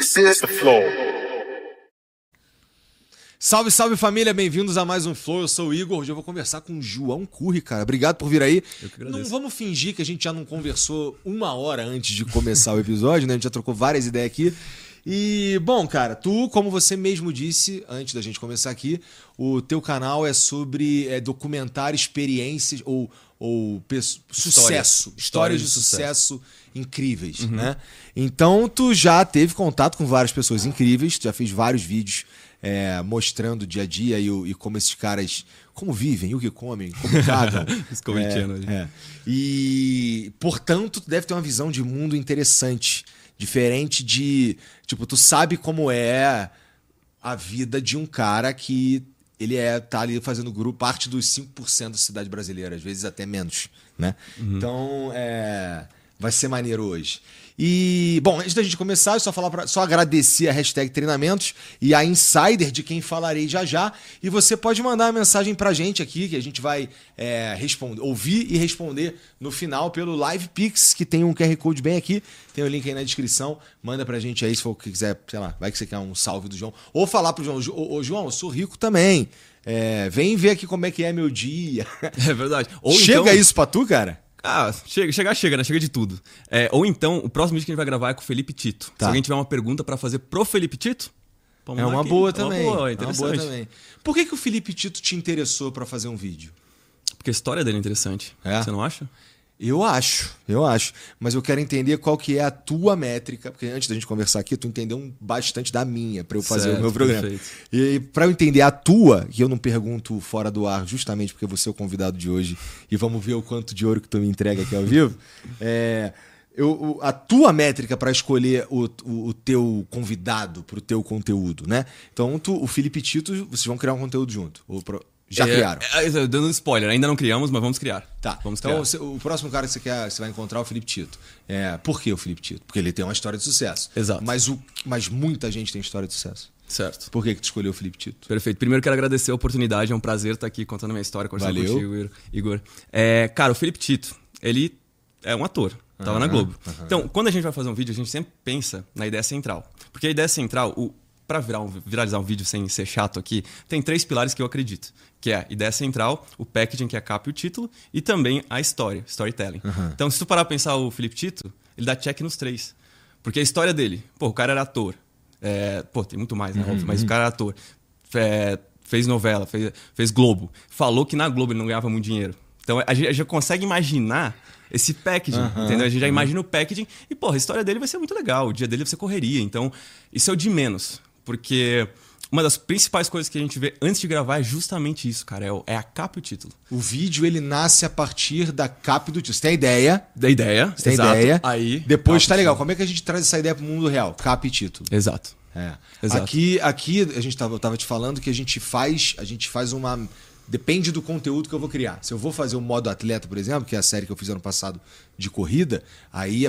This is the Flow. Salve, salve família, bem-vindos a mais um Flow. Eu sou o Igor, hoje eu vou conversar com o João Curri, cara. Obrigado por vir aí. Eu que agradeço. Não vamos fingir que a gente já não conversou uma hora antes de começar o episódio, né? A gente já trocou várias ideias aqui. E, bom, cara, tu, como você mesmo disse antes da gente começar aqui, o teu canal é sobre documentar experiências ou sucesso. Histórias de sucesso incríveis, né? Então, tu já teve contato com várias pessoas incríveis, tu já fez vários vídeos mostrando o dia a dia e como esses caras, como vivem, o que comem, como cagam. E, portanto, tu deve ter uma visão de mundo interessante, diferente de, tipo, tu sabe como é a vida de um cara que ele tá ali fazendo parte dos 5% da cidade brasileira, às vezes até menos, né? Então, vai ser maneiro hoje. E, bom, antes da gente começar, eu só agradecer a hashtag treinamentos e a Insider, de quem falarei já. E você pode mandar uma mensagem pra gente aqui, que a gente vai ouvir e responder no final pelo Live Pix, que tem um QR Code bem aqui, tem o link aí na descrição. Manda pra gente aí, se for o que quiser, sei lá, vai que você quer um salve do João. Ou falar pro João, ô João, eu sou rico também. Vem ver aqui como é que é meu dia. É verdade. Ou Chega então... isso pra tu, cara? Ah, chega, né? Chega de tudo. Ou então, o próximo vídeo que a gente vai gravar é com o Felipe Tito. Tá. Se alguém tiver uma pergunta pra fazer pro Felipe Tito, É uma boa também. Interessante. É uma boa também. Por que o Felipe Tito te interessou pra fazer um vídeo? Porque a história dele é interessante. Você não acha? Eu acho. Mas eu quero entender qual que é a tua métrica, porque antes da gente conversar aqui, tu entendeu bastante da minha pra eu fazer o meu programa. Perfeito. E pra eu entender a tua, que eu não pergunto fora do ar, justamente porque você é o convidado de hoje, e vamos ver o quanto de ouro que tu me entrega aqui ao vivo, a tua métrica pra escolher o teu convidado pro teu conteúdo, né? Então, o Felipe Tito, vocês vão criar um conteúdo junto. Já criaram. Dando spoiler, ainda não criamos, mas vamos criar. Tá, então o próximo cara que você vai encontrar é o Felipe Tito. Por que o Felipe Tito? Porque ele tem uma história de sucesso. Exato. Mas muita gente tem história de sucesso. Certo. Por que tu escolheu o Felipe Tito? Perfeito. Primeiro quero agradecer a oportunidade, é um prazer estar aqui contando a minha história, conversando contigo, Igor. Cara, o Felipe Tito, ele é um ator. Tava na Globo. Então, quando a gente vai fazer um vídeo, a gente sempre pensa na ideia central. Porque a ideia central, para viralizar um vídeo sem ser chato aqui, tem 3 pilares que eu acredito. Que é a ideia central, o packaging, que é a capa e o título, e também a história, storytelling. Então, se tu parar pra pensar o Felipe Tito, ele dá check nos 3. Porque a história dele, o cara era ator. Tem muito mais, né? Mas o cara era ator. Fez novela, fez Globo. Falou que na Globo ele não ganhava muito dinheiro. Então, a gente já consegue imaginar esse packaging, entendeu? A gente já imagina o packaging e, a história dele vai ser muito legal. O dia dele vai ser correria. Então, isso é o de menos. Porque uma das principais coisas que a gente vê antes de gravar é justamente isso, cara. É a capa e o título. O vídeo, ele nasce a partir da capa e do título. Você tem a ideia. Da ideia. Você tem exato. ideia. Aí, depois tá legal. Como é que a gente traz essa ideia pro mundo real? Capa e título. Exato. Exato. Aqui eu tava te falando que a gente faz uma... Depende do conteúdo que eu vou criar. Se eu vou fazer o modo atleta, por exemplo, que é a série que eu fiz ano passado de corrida, aí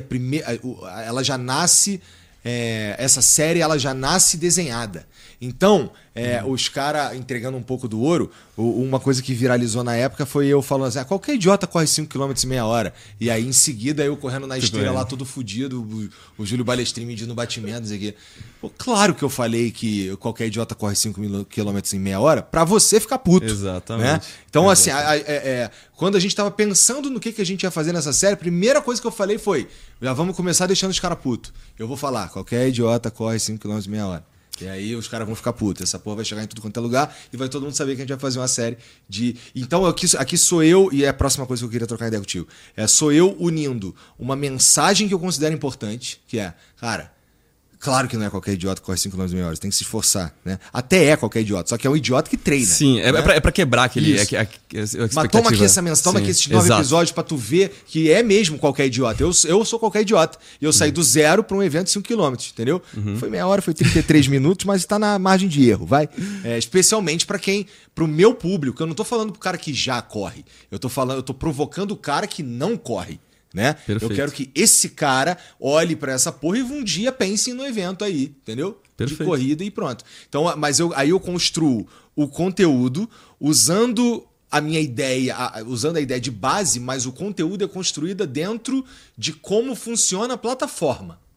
ela já nasce... essa série ela já nasce desenhada. Então, os caras entregando um pouco do ouro, uma coisa que viralizou na época foi eu falando assim: qualquer idiota corre 5 km em meia hora. E aí, em seguida, eu correndo na esteira lá, todo fudido, o Júlio Balestrin medindo batimento, isso aqui. Claro que eu falei que qualquer idiota corre 5 km em meia hora pra você ficar puto. Exatamente. Né? Então, assim, quando a gente tava pensando no que a gente ia fazer nessa série, a primeira coisa que eu falei foi: já vamos começar deixando os caras putos. Eu vou falar, qualquer idiota corre 5 km em meia hora. E aí os caras vão ficar putos. Essa porra vai chegar em tudo quanto é lugar e vai todo mundo saber que a gente vai fazer uma série de... Então aqui sou eu, e é a próxima coisa que eu queria trocar ideia contigo. Sou eu unindo uma mensagem que eu considero importante, que é, cara... Claro que não é qualquer idiota que corre 5 km em meia hora, você tem que se esforçar, né? Até é qualquer idiota, só que é um idiota que treina. Sim, né? é pra quebrar aquele... Mas toma aqui essa mensagem, toma aqui esses 9 episódios pra tu ver que é mesmo qualquer idiota. Eu sou qualquer idiota. E eu saí do zero pra um evento de 5 km, entendeu? Foi meia hora, foi 33 minutos, mas tá na margem de erro, vai? Especialmente pro meu público. Eu não tô falando pro cara que já corre. Eu tô provocando o cara que não corre. Né? Eu quero que esse cara olhe pra essa porra e um dia pense no evento aí, entendeu? Perfeito. De corrida e pronto. Então, aí eu construo o conteúdo usando a minha ideia, usando a ideia de base, mas o conteúdo é construído dentro de como funciona a plataforma.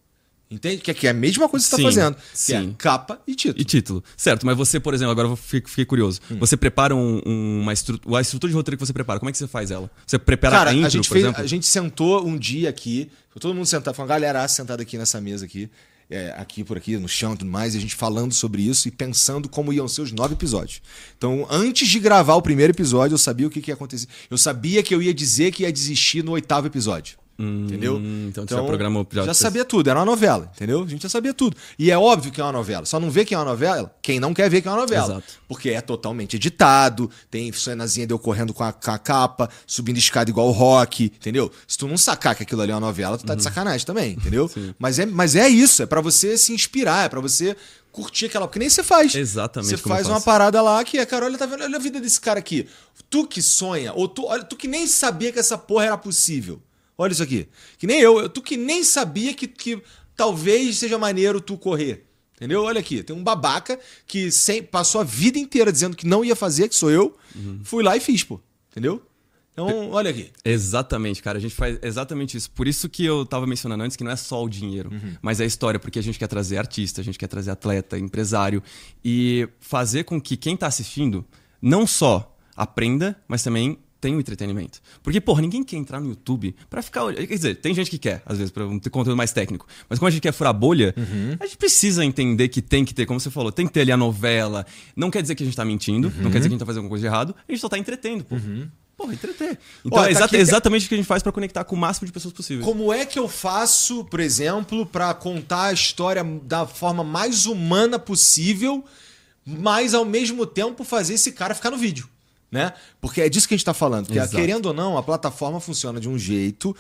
Entende? Que é a mesma coisa que você está fazendo. Que é capa e título. E título. Certo, mas você, por exemplo, agora eu fiquei curioso. Você prepara a estrutura de roteiro que você prepara, como é que você faz ela? Você prepara a intro, por exemplo? A gente sentou um dia aqui, todo mundo sentado, foi uma galera sentada aqui nessa mesa aqui, por aqui, no chão e tudo mais, e a gente falando sobre isso e pensando como iam ser os 9 episódios. Então, antes de gravar o primeiro episódio, eu sabia o que ia acontecer. Eu sabia que eu ia dizer que ia desistir no 8º episódio. Entendeu? Então já programou. Já sabia tudo, era uma novela, entendeu? A gente já sabia tudo. E é óbvio que é uma novela. Só não vê que é uma novela quem não quer ver que é uma novela. Exato. Porque é totalmente editado, tem cenazinha de eu correndo com a capa, subindo escada igual o Rock, entendeu? Se tu não sacar que aquilo ali é uma novela, tu tá de sacanagem também, entendeu? Mas é isso, é pra você se inspirar, é pra você curtir aquela... Porque nem você faz. Exatamente. Você faz uma parada lá que cara, olha, tá vendo? Olha a vida desse cara aqui. Tu que sonha, ou tu que nem sabia que essa porra era possível. Olha isso aqui. Que nem eu. Tu que nem sabia que talvez seja maneiro tu correr. Entendeu? Olha aqui. Tem um babaca que passou a vida inteira dizendo que não ia fazer, que sou eu. Fui lá e fiz, pô. Entendeu? Então, olha aqui. Exatamente, cara. A gente faz exatamente isso. Por isso que eu tava mencionando antes que não é só o dinheiro, mas é a história. Porque a gente quer trazer artista, a gente quer trazer atleta, empresário. E fazer com que quem tá assistindo não só aprenda, mas também tem o entretenimento. Porque, porra, ninguém quer entrar no YouTube pra ficar... Quer dizer, tem gente que quer, às vezes, pra ter conteúdo mais técnico. Mas como a gente quer furar bolha, a gente precisa entender que tem que ter, como você falou, tem que ter ali a novela. Não quer dizer que a gente tá mentindo, não quer dizer que a gente tá fazendo alguma coisa de errado, a gente só tá entretendo, pô. Porra, entreter. Então exatamente o que a gente faz pra conectar com o máximo de pessoas possível. Como é que eu faço, por exemplo, pra contar a história da forma mais humana possível, mas ao mesmo tempo fazer esse cara ficar no vídeo? Né? Porque é disso que a gente está falando. Porque, querendo ou não, a plataforma funciona de um jeito.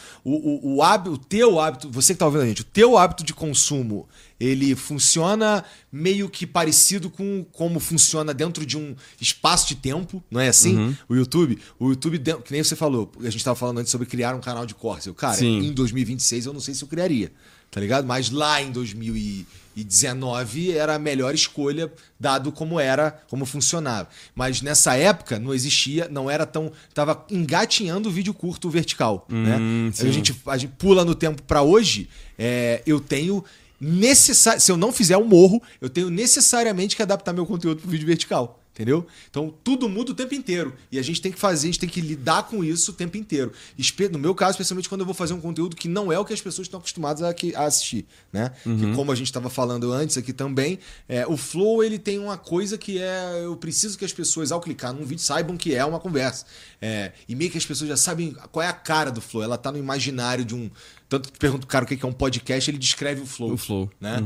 O teu hábito, você que está ouvindo a gente, o teu hábito de consumo, ele funciona meio que parecido com como funciona dentro de um espaço de tempo, não é assim? O YouTube, que nem você falou, a gente estava falando antes sobre criar um canal de cortes. Cara, em 2026 eu não sei se eu criaria, tá ligado? Mas lá em 2019 era a melhor escolha, dado como funcionava. Mas nessa época não existia, não era tão... Tava engatinhando o vídeo curto vertical, né? A gente pula no tempo para hoje, eu tenho... se eu não fizer o morro, eu tenho necessariamente que adaptar meu conteúdo pro vídeo vertical. Entendeu? Então, tudo muda o tempo inteiro. E a gente tem que fazer, a gente tem que lidar com isso o tempo inteiro. No meu caso, especialmente quando eu vou fazer um conteúdo que não é o que as pessoas estão acostumadas a assistir. Né? Que, como a gente estava falando antes aqui também, o Flow ele tem uma coisa que eu preciso que as pessoas, ao clicar num vídeo, saibam que é uma conversa. E meio que as pessoas já sabem qual é a cara do Flow. Ela tá no imaginário de um... Tanto que pergunta o cara o que é um podcast, ele descreve o Flow. O Flow. Né?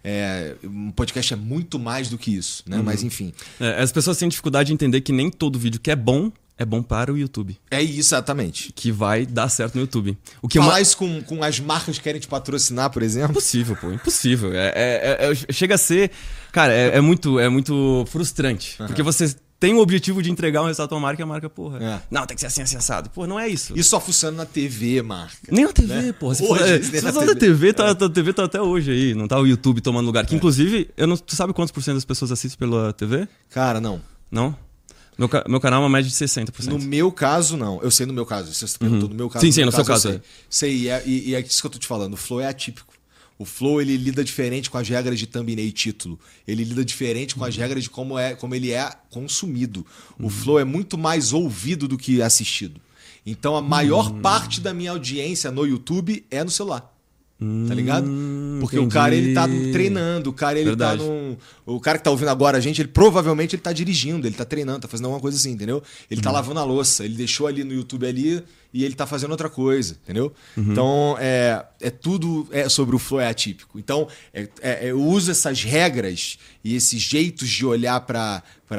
Um podcast é muito mais do que isso. Né? Mas enfim. As pessoas têm dificuldade de entender que nem todo vídeo que é bom para o YouTube. É exatamente. Que vai dar certo no YouTube. Falar isso com as marcas que querem te patrocinar, por exemplo? Impossível, pô. Impossível. Chega a ser... Cara, é muito frustrante. Porque você... tem o objetivo de entregar um resultado a uma marca e a marca, porra. Não, tem que ser assim, assim, assado. Pô, não é isso. Isso só funciona na TV, marca. Nem na TV, né? Porra. Se for na TV, a TV tá até hoje aí. Não tá o YouTube tomando lugar. Que, inclusive, tu sabe quantos % das pessoas assistem pela TV? Cara, não. Não? Meu canal é uma média de 60%. No meu caso, não. Eu sei no meu caso. Você perguntou no meu caso. Sim, no seu caso. Sei. E é isso que eu tô te falando. O Flow é atípico. O Flow, ele lida diferente com as regras de thumbnail e título. Ele lida diferente com as regras de como ele é consumido. O Flow é muito mais ouvido do que assistido. Então, a maior parte da minha audiência no YouTube é no celular. Tá ligado? Porque entendi. O cara, ele tá treinando. O cara, ele tá o cara que tá ouvindo agora a gente, ele provavelmente ele tá dirigindo, ele tá treinando, tá fazendo alguma coisa assim, entendeu? Ele tá lavando a louça, ele deixou ali no YouTube ali e ele tá fazendo outra coisa, entendeu? Então, tudo sobre o Flow é atípico. Então, eu uso essas regras e esses jeitos de olhar pra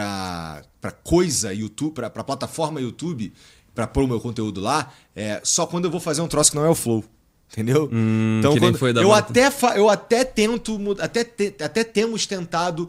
coisa YouTube, pra plataforma YouTube, pra pôr o meu conteúdo lá, só quando eu vou fazer um troço que não é o Flow. Entendeu? Então, eu até tento, até temos tentado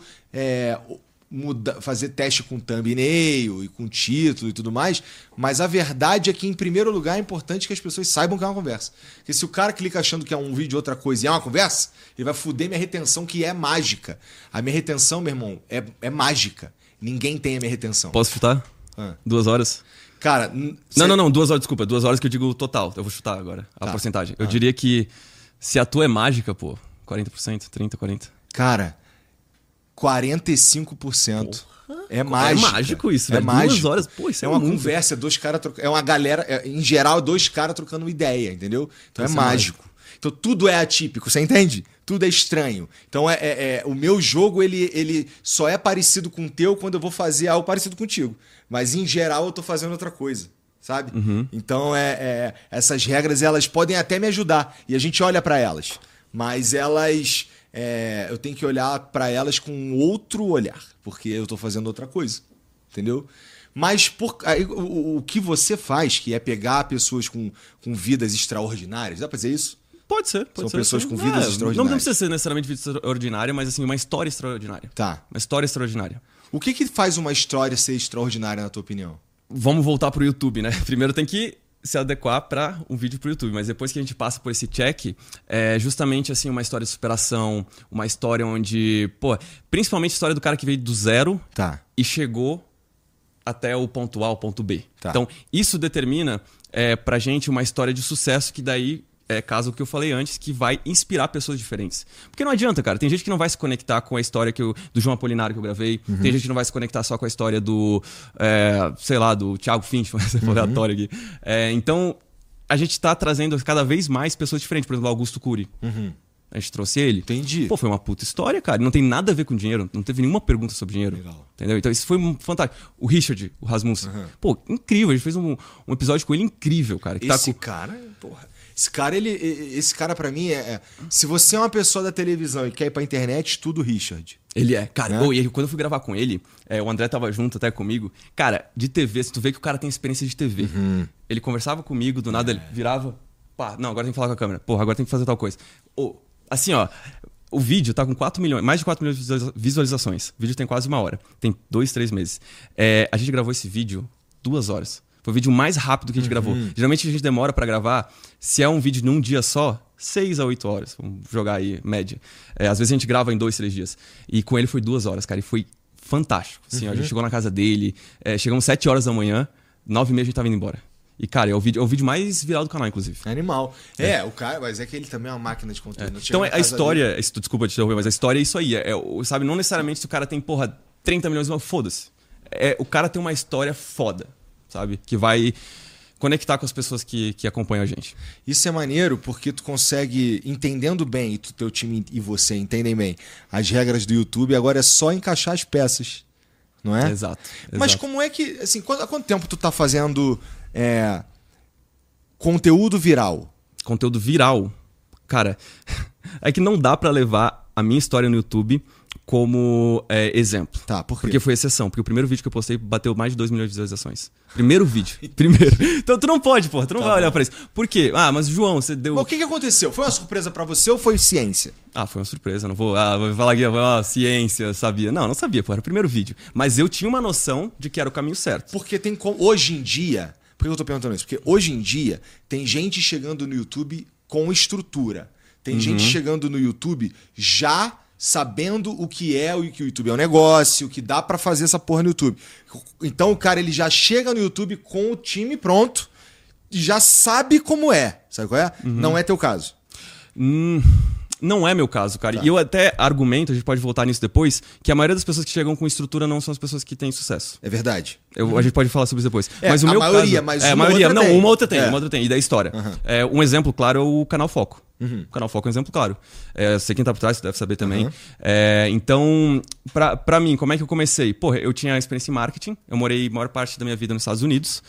fazer teste com thumbnail e com título e tudo mais, mas a verdade é que, em primeiro lugar, é importante que as pessoas saibam que é uma conversa. Porque se o cara clica achando que é um vídeo outra coisa e é uma conversa, ele vai foder minha retenção, que é mágica. A minha retenção, meu irmão, é mágica. Ninguém tem a minha retenção. Posso chutar? 2 horas? Cara... Não, 2 horas, desculpa. 2 horas que eu digo total. Eu vou chutar agora a porcentagem. Eu diria que se a tua é mágica, pô, 40%, 30%, 40%. Cara, 45%. É mágico. É mágico isso, velho. mágico. 2 horas, pô, isso é uma conversa, 2 caras trocando. É uma galera, em geral, 2 caras trocando ideia, entendeu? Então é mágico. Então tudo é atípico, você entende? Tudo é estranho. Então o meu jogo, ele só é parecido com o teu quando eu vou fazer algo parecido contigo. Mas em geral eu tô fazendo outra coisa, sabe? Então essas regras, elas podem até me ajudar. E a gente olha pra elas. Mas elas... eu tenho que olhar pra elas com outro olhar. Porque eu tô fazendo outra coisa. Entendeu? Mas o que você faz, que é pegar pessoas com vidas extraordinárias, dá pra dizer isso? Pode ser. São pessoas com vidas extraordinárias. Não precisa ser necessariamente vida extraordinária, mas assim, uma história extraordinária. Tá. Uma história extraordinária. O que faz uma história ser extraordinária, na tua opinião? Vamos voltar pro YouTube, né? Primeiro tem que se adequar para um vídeo pro YouTube, mas depois que a gente passa por esse check, é justamente assim uma história de superação, uma história onde, principalmente a história do cara que veio do zero e chegou até o ponto A, o ponto B. Tá. Então, isso determina pra gente uma história de sucesso que daí caso que eu falei antes, que vai inspirar pessoas diferentes. Porque não adianta, cara. Tem gente que não vai se conectar com a história do João Apolinário que eu gravei. Tem gente que não vai se conectar só com a história do, do Thiago Finch, esse aleatório aqui. Então, a gente tá trazendo cada vez mais pessoas diferentes. Por exemplo, o Augusto Cury. A gente trouxe ele. Entendi. Foi uma puta história, cara. Não tem nada a ver com dinheiro. Não teve nenhuma pergunta sobre dinheiro. Legal. Entendeu? Então, isso foi fantástico. O Richard, o Rasmussen. Incrível. A gente fez um episódio com ele incrível, cara. Esse cara pra mim se você é uma pessoa da televisão e quer ir pra internet, estuda o Richard. Ele cara. E quando eu fui gravar com ele, o André tava junto até comigo. Cara, de TV, se tu vê que o cara tem experiência de TV. Ele conversava comigo, do nada ele virava. Não, agora tem que falar com a câmera. Agora tem que fazer tal coisa. Assim, o vídeo tá com mais de 4 milhões de visualizações. O vídeo tem quase 1 hora. Tem 2, 3 meses. A gente gravou esse vídeo 2 horas. Foi o vídeo mais rápido que a gente gravou. Geralmente a gente demora pra gravar, se é um vídeo num dia só, 6 a 8 horas. Vamos jogar aí, média. Às vezes a gente grava em 2, 3 dias. E com ele foi 2 horas, cara. E foi fantástico. Assim, a gente chegou na casa dele, chegamos 7 horas da manhã, 9h30 a gente tava indo embora. E, cara, é o vídeo mais viral do canal, inclusive. Animal. O cara, mas é que ele também é uma máquina de conteúdo. Então, a história... Desculpa te interromper, mas a história é isso aí. Sabe, não necessariamente se o cara tem, 30 milhões, foda-se. O cara tem uma história foda, sabe? Que vai conectar com as pessoas que acompanham a gente. Isso é maneiro porque tu consegue, entendendo bem, e teu time e você entendem bem as regras do YouTube, agora é só encaixar as peças, não é? Exato. Mas como é que, assim, há quanto tempo tu tá fazendo conteúdo viral? Conteúdo viral? Cara, é que não dá pra levar a minha história no YouTube como exemplo. Tá, por quê? Porque foi exceção. Porque o primeiro vídeo que eu postei bateu mais de 2 milhões de visualizações. Primeiro vídeo. Primeiro. Então tu não pode, tu não vai olhar pra isso. Por quê? Mas João, você deu... Mas o que aconteceu? Foi uma surpresa pra você ou foi ciência? Foi uma surpresa. Não vou falar aqui, ciência, sabia. Não sabia, era o primeiro vídeo. Mas eu tinha uma noção de que era o caminho certo. Porque tem como... Hoje em dia... Por que eu tô perguntando isso? Porque hoje em dia tem gente chegando no YouTube com estrutura. Tem gente chegando no YouTube já sabendo o que o YouTube é um negócio, o que dá pra fazer essa porra no YouTube. Então o cara, ele já chega no YouTube com o time pronto e já sabe como é. Sabe qual é? Não é teu caso. Não é meu caso, cara. Tá. E eu até argumento, a gente pode voltar nisso depois, que a maioria das pessoas que chegam com estrutura não são as pessoas que têm sucesso. É verdade. A gente pode falar sobre isso depois. Mas o meu maioria, caso... mas a maioria, outra tem. Uma outra tem. E da história. Um exemplo claro é o Canal Foco. O Canal Foco é um exemplo claro. Eu sei quem tá por trás, você deve saber também. Então, pra mim, como é que eu comecei? Eu tinha experiência em marketing. Eu morei a maior parte da minha vida nos Estados Unidos.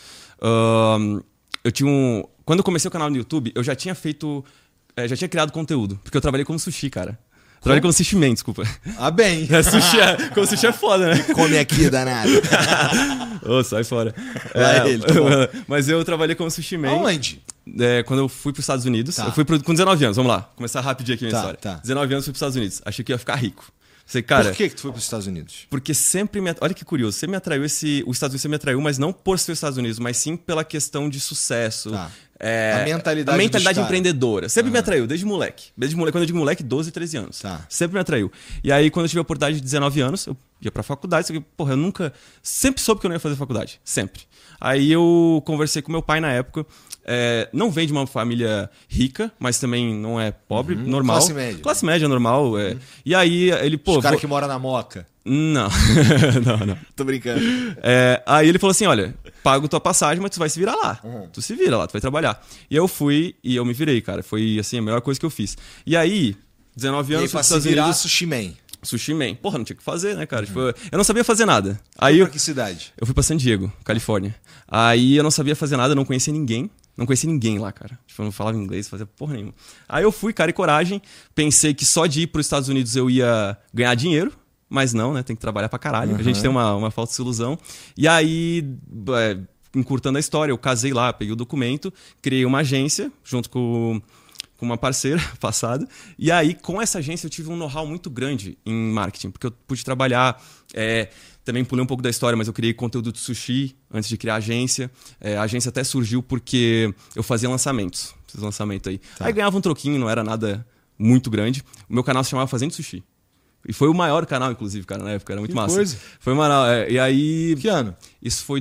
Quando eu comecei o canal no YouTube, eu já tinha feito... já tinha criado conteúdo. Porque eu trabalhei como sushi, cara. Trabalhei como sushi man, desculpa. Bem. Como sushi é foda, né? Come aqui, danado. Sai fora. Ele, mas eu trabalhei como sushi man. Aonde? Quando eu fui para os Estados Unidos. Tá. Eu fui com 19 anos, vamos lá. Começar rapidinho aqui a minha história. Tá. 19 anos fui para os Estados Unidos. Achei que ia ficar rico. Cara, por que tu foi para os Estados Unidos? Porque sempre olha que curioso, sempre me atraiu os Estados Unidos, sempre me atraiu, mas não por ser os Estados Unidos, mas sim pela questão de sucesso. Tá. A mentalidade empreendedora. Sempre me atraiu, desde moleque. Quando eu digo moleque, 12, 13 anos. Tá. Sempre me atraiu. E aí, quando eu tive a oportunidade de 19 anos, eu ia pra faculdade. Eu nunca... Sempre soube que eu não ia fazer faculdade. Sempre. Aí eu conversei com meu pai na época. não vem de uma família rica, mas também não é pobre, normal. Classe média. Classe média, normal. E aí ele, pô... Os caras que moram na Moca. Não. Não. Tô brincando. Aí ele falou assim, olha, pago tua passagem, mas tu vai se virar lá. Tu se vira lá, tu vai trabalhar. E eu fui e eu me virei, cara. Foi, assim, a melhor coisa que eu fiz. E aí, 19 anos... E aí, pra se virar, Sushi Man. Sushi Man. Porra, não tinha o que fazer, né, cara? Tipo, eu não sabia fazer nada. Aí Pra que cidade? Eu fui pra San Diego, Califórnia. Aí eu não sabia fazer nada, não conhecia ninguém. Não conhecia ninguém lá, cara. Tipo, eu não falava inglês, fazia porra nenhuma. Aí eu fui, cara, e coragem. Pensei que só de ir pros Estados Unidos eu ia ganhar dinheiro. Mas não, né? Tem que trabalhar pra caralho. A gente tem uma falsa ilusão. E aí, encurtando a história, eu casei lá, peguei o documento, criei uma agência junto com uma parceira passada. E aí, com essa agência, eu tive um know-how muito grande em marketing. Porque eu pude trabalhar... Também pulei um pouco da história, mas eu criei conteúdo de sushi antes de criar a agência. A agência até surgiu porque eu fazia lançamentos. Fiz lançamento aí. Tá. Aí ganhava um troquinho, não era nada muito grande. O meu canal se chamava Fazendo Sushi. E foi o maior canal, inclusive, cara, na época. Era muito massa. Coisa. Foi maior. E aí... Que ano? Isso foi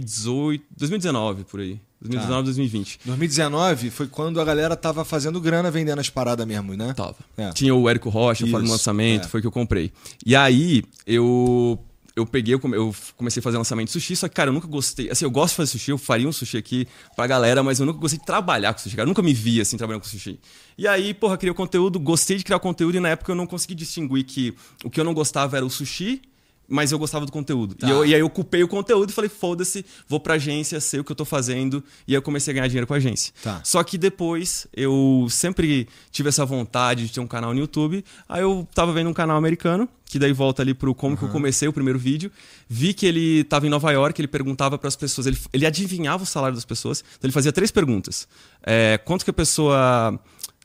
2019, por aí. 2019, 2020. 2019 foi quando a galera tava fazendo grana vendendo as paradas mesmo, né? Tava. Tinha o Érico Rocha, fazendo lançamento, foi que eu comprei. E aí, eu comecei a fazer lançamento de sushi, só que, cara, eu nunca gostei. Assim, eu gosto de fazer sushi, eu faria um sushi aqui pra galera, mas eu nunca gostei de trabalhar com sushi, cara. Eu nunca me via, assim, trabalhando com sushi. E aí, porra, criei o conteúdo, gostei de criar conteúdo e na época eu não consegui distinguir que o que eu não gostava era o sushi, mas eu gostava do conteúdo. Tá. E aí eu ocupei o conteúdo e falei, foda-se, vou pra agência, sei o que eu tô fazendo. E aí eu comecei a ganhar dinheiro com a agência. Tá. Só que depois eu sempre tive essa vontade de ter um canal no YouTube. Aí eu tava vendo um canal americano, que daí volta ali pro como que eu comecei o primeiro vídeo. Vi que ele tava em Nova York, ele perguntava pras pessoas, ele adivinhava o salário das pessoas. Então ele fazia 3 perguntas. Quanto que a pessoa...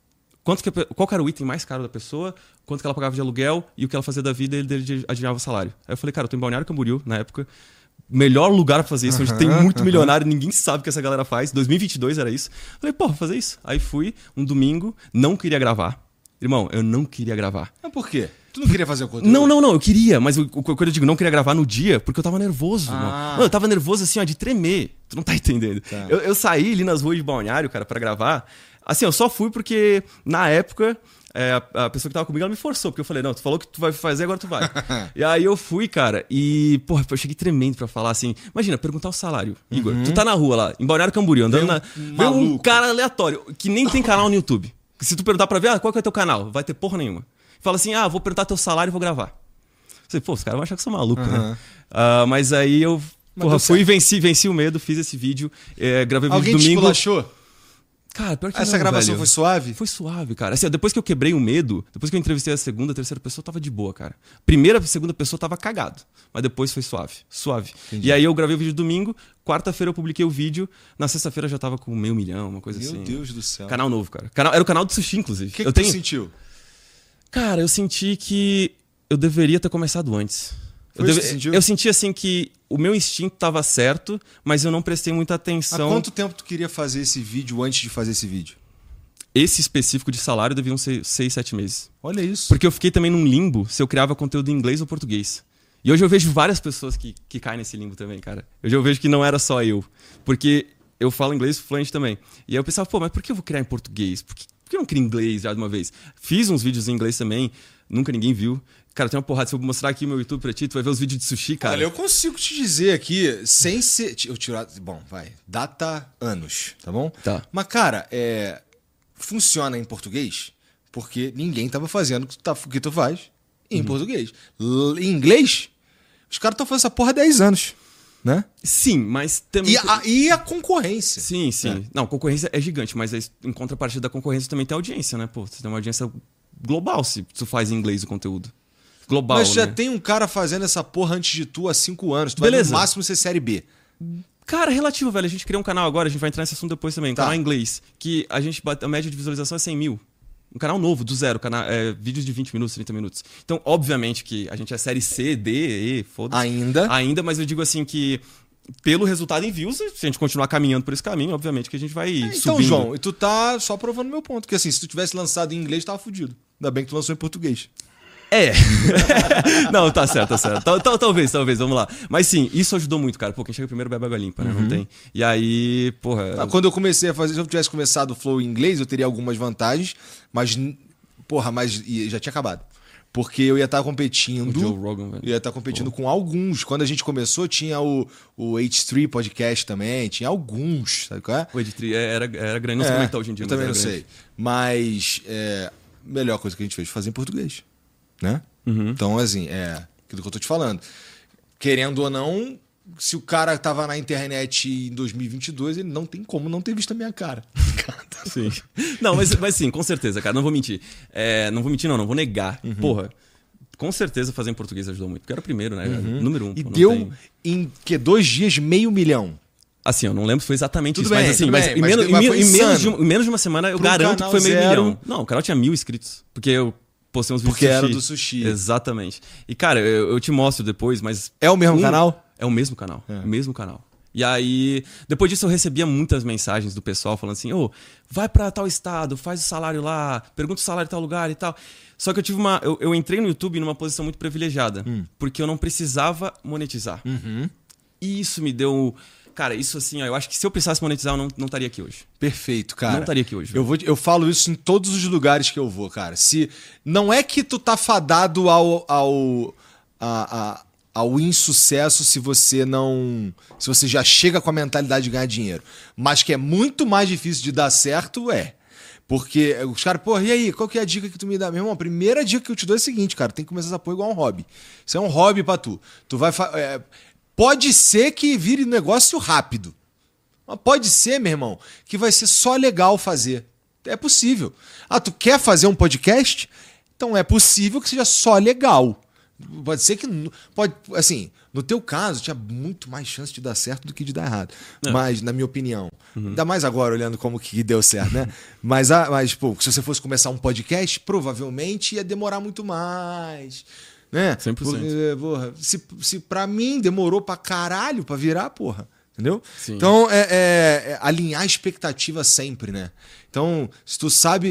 Qual era o item mais caro da pessoa, quanto que ela pagava de aluguel e o que ela fazia da vida, ele adivinhava o salário. Aí eu falei, cara, eu tô em Balneário Camboriú, na época. Melhor lugar pra fazer isso, onde tem muito milionário, ninguém sabe o que essa galera faz. 2022 era isso. Falei, pô, vou fazer isso. Aí fui, um domingo, não queria gravar. Irmão, eu não queria gravar. Mas por quê? Tu não queria fazer o conteúdo? Não, eu queria, mas quando eu digo não queria gravar no dia, porque eu tava nervoso, mano. Eu tava nervoso assim, ó, de tremer. Tu não tá entendendo. Tá. Eu saí ali nas ruas de Balneário, cara, pra gravar. Assim, eu só fui porque, na época, a pessoa que tava comigo, ela me forçou. Porque eu falei, não, tu falou que tu vai fazer, agora tu vai. E aí eu fui, cara, e, porra, eu cheguei tremendo pra falar assim. Imagina, perguntar o salário. Igor, tu tá na rua lá, em Balneário Camboriú, andando vê um cara aleatório, que nem tem canal no YouTube. Se tu perguntar pra ver, qual que é teu canal? Vai ter porra nenhuma. Fala assim, vou perguntar teu salário e vou gravar. Você, pô, os caras vão achar que eu sou maluco, né? Mas aí eu, fui e venci o medo, fiz esse vídeo, gravei o vídeo domingo. Alguém te esculachou? Cara, pior que essa gravação foi suave? Foi suave, cara. Assim, depois que eu quebrei o medo, depois que eu entrevistei a segunda, terceira pessoa, tava de boa, cara. Primeira, segunda pessoa tava cagado. Mas depois foi suave. Entendi. E aí eu gravei o vídeo domingo, quarta-feira eu publiquei o vídeo, na sexta-feira já tava com 500 mil, uma coisa assim. Meu Deus do céu. Canal novo, cara. Era o canal do sushi, inclusive. O que tu sentiu? Cara, eu senti que eu deveria ter começado antes. Eu senti assim que o meu instinto estava certo, mas eu não prestei muita atenção. Há quanto tempo tu queria fazer esse vídeo antes de fazer esse vídeo? Esse específico de salário deviam ser 6, 7 meses. Olha isso. Porque eu fiquei também num limbo se eu criava conteúdo em inglês ou português. E hoje eu vejo várias pessoas que caem nesse limbo também, cara. Hoje eu vejo que não era só eu. Porque eu falo inglês fluente também. E aí eu pensava, pô, mas por que eu vou criar em português? Por que eu não crio em inglês já de uma vez? Fiz uns vídeos em inglês também, nunca ninguém viu. Cara, tem uma porrada. Se eu mostrar aqui o meu YouTube pra ti, tu vai ver os vídeos de sushi, cara. Olha, eu consigo te dizer aqui, sem ser... Eu tirar... Bom, vai. Data anos, tá bom? Tá. Mas, cara, funciona em português porque ninguém tava fazendo o que tu faz em português. Em inglês, os caras estão fazendo essa porra há 10 anos, né? Sim, mas também... E a concorrência. Sim. Não, concorrência é gigante, mas em contrapartida da concorrência também tem audiência, né? Pô, você tem uma audiência global se tu faz em inglês o conteúdo. Global, mas já né? tem um cara fazendo essa porra antes de tu há 5 anos. Tu Beleza. vai no máximo ser série B. Cara, relativo, velho. A gente criou um canal agora, a gente vai entrar nesse assunto depois também. Um canal em inglês, que a média de visualização é 100 mil. Um canal novo, do zero. Vídeos de 20 minutos, 30 minutos. Então, obviamente que a gente é série C, D, E, foda-se. Ainda, mas eu digo assim que... Pelo resultado em views, se a gente continuar caminhando por esse caminho, obviamente que a gente vai subindo. Então, João, e tu tá só provando meu ponto. Porque assim, se tu tivesse lançado em inglês, tava fudido. Ainda bem que tu lançou em português. Não, tá certo. Talvez, vamos lá. Mas sim, isso ajudou muito, cara. Pô, quem chega primeiro bebe água limpa, né? Não tem. E aí, porra... Quando eu comecei a fazer, se eu tivesse começado o Flow em inglês, eu teria algumas vantagens, mas já tinha acabado. Porque eu ia estar competindo. O Joe Rogan, velho. Eu ia estar competindo com alguns. Quando a gente começou, tinha o H3 Podcast também. Tinha alguns, sabe qual é? O H3 era grande. Não sei como é que tá hoje em dia. Eu também não sei. Mas a melhor coisa que a gente fez foi fazer em português. Né? Então, assim, aquilo que eu tô te falando. Querendo ou não, se o cara tava na internet em 2022, ele não tem como não ter visto a minha cara. Sim. Não, mas sim, com certeza, cara. Não vou mentir. Não vou negar. Porra, com certeza fazer em português ajudou muito. Porque era o primeiro, né? Número 1. E deu em 2 dias 500 mil. Assim, eu não lembro se foi exatamente tudo isso, bem, mas assim, em menos de uma semana eu garanto que foi 500 mil. Não, o canal tinha 1.000 inscritos. Porque eu postei uns vídeos porque era do sushi. Exatamente. E, cara, eu te mostro depois, mas... É o mesmo canal? É o mesmo canal. O mesmo canal. E aí, depois disso eu recebia muitas mensagens do pessoal falando assim, vai pra tal estado, faz o salário lá, pergunta o salário em tal lugar e tal. Só que eu tive eu entrei no YouTube numa posição muito privilegiada, porque eu não precisava monetizar. E isso me deu... Cara, isso assim, eu acho que se eu precisasse monetizar, eu não estaria aqui hoje. Perfeito, cara. Não estaria aqui hoje. Eu falo isso em todos os lugares que eu vou, cara. Se não é que tu tá fadado ao insucesso se você já chega com a mentalidade de ganhar dinheiro, mas que é muito mais difícil de dar certo, Porque os caras, porra, e aí, qual que é a dica que tu me dá? Meu irmão, a primeira dica que eu te dou é a seguinte, cara, tem que começar essa porra igual um hobby. Isso é um hobby pra tu. Tu vai... Pode ser que vire negócio rápido. Mas pode ser, meu irmão, que vai ser só legal fazer. É possível. Tu quer fazer um podcast? Então é possível que seja só legal. Pode ser que... assim, no teu caso, tinha muito mais chance de dar certo do que de dar errado. Mas, na minha opinião. Ainda mais agora, olhando como que deu certo, né? mas, pô, se você fosse começar um podcast, provavelmente ia demorar muito mais... Né? 100%. Porque, porra, se pra mim demorou pra caralho pra virar, porra. Entendeu? Sim. Então, alinhar a expectativa sempre, né? Então, se tu sabe...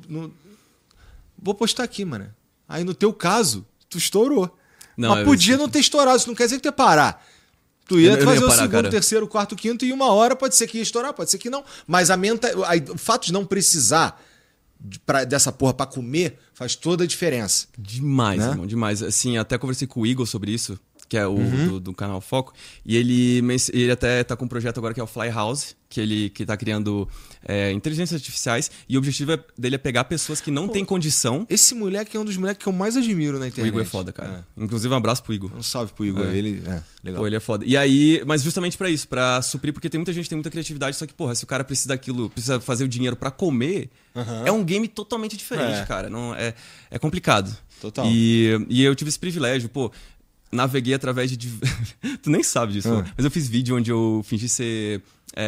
Vou postar aqui, mano. Aí, no teu caso, tu estourou. Mas podia não ter estourado. Isso não quer dizer que tu ia parar. Tu ia fazer o segundo, terceiro, quarto, quinto e uma hora pode ser que ia estourar, pode ser que não. Mas o fato de não precisar dessa porra pra comer faz toda a diferença. Demais, né? Irmão, demais. Assim, até conversei com o Igor sobre isso, que é o do canal Foco, e ele até tá com um projeto agora que é o Fly House, que ele tá criando inteligências artificiais, e o objetivo dele é pegar pessoas que não têm condição. Esse moleque é um dos moleques que eu mais admiro na internet. O Igor é foda, cara. Inclusive, um abraço pro Igor. Um salve pro Igor. Ele legal. Pô, ele é foda. E aí, mas justamente pra isso, pra suprir, porque tem muita gente que tem muita criatividade, só que, porra, se o cara precisa daquilo, precisa fazer o dinheiro pra comer, é um game totalmente diferente, cara. Não, é complicado. Total. E eu tive esse privilégio, pô. Naveguei através de... Tu nem sabe disso, mas eu fiz vídeo onde eu fingi ser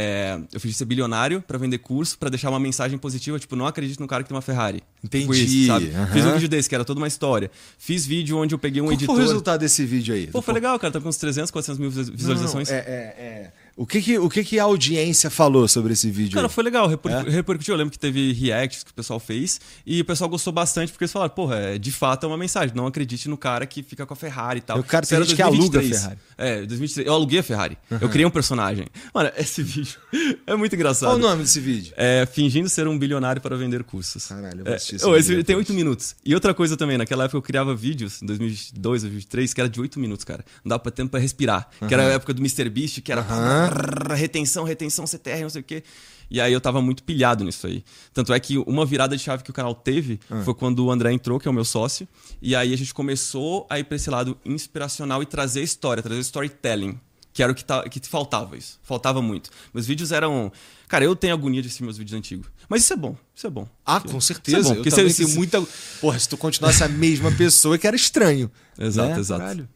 bilionário pra vender curso, pra deixar uma mensagem positiva, tipo, não acredito no cara que tem uma Ferrari. Entendi. Tipo isso, sabe? Fiz um vídeo desse, que era toda uma história. Fiz vídeo onde eu peguei um editor... Qual foi o resultado desse vídeo aí? Pô, foi legal, cara. Tá com uns 300, 400 mil visualizações. O que a audiência falou sobre esse vídeo? Cara, foi legal, repercutiu. Eu lembro que teve reacts que o pessoal fez e o pessoal gostou bastante porque eles falaram, porra, de fato é uma mensagem, não acredite no cara que fica com a Ferrari e tal. O cara tem gente que aluga a Ferrari. 2023. Eu aluguei a Ferrari. Eu criei um personagem. Mano, esse vídeo é muito engraçado. Qual o nome desse vídeo? Fingindo ser um bilionário para vender cursos. Caralho, eu vou assistir esse vídeo. Esse vídeo tem 8 minutos. E outra coisa também, naquela época eu criava vídeos, em 2022, 2023, que era de 8 minutos, cara. Não dava tempo pra respirar. Que era a época do MrBeast, que era retenção, CTR, não sei o quê. E aí eu tava muito pilhado nisso aí. Tanto é que uma virada de chave que o canal teve foi quando o André entrou, que é o meu sócio. E aí a gente começou a ir pra esse lado inspiracional e trazer história, trazer storytelling. Que era o que faltava isso. Faltava muito. Meus vídeos eram... Cara, eu tenho agonia de assistir meus vídeos antigos. Mas isso é bom. Isso é bom. Com certeza. Isso é bom, porque eu tenho muita... Porra, se tu continuasse a mesma pessoa, que era estranho. Exato, né? exato. Caralho.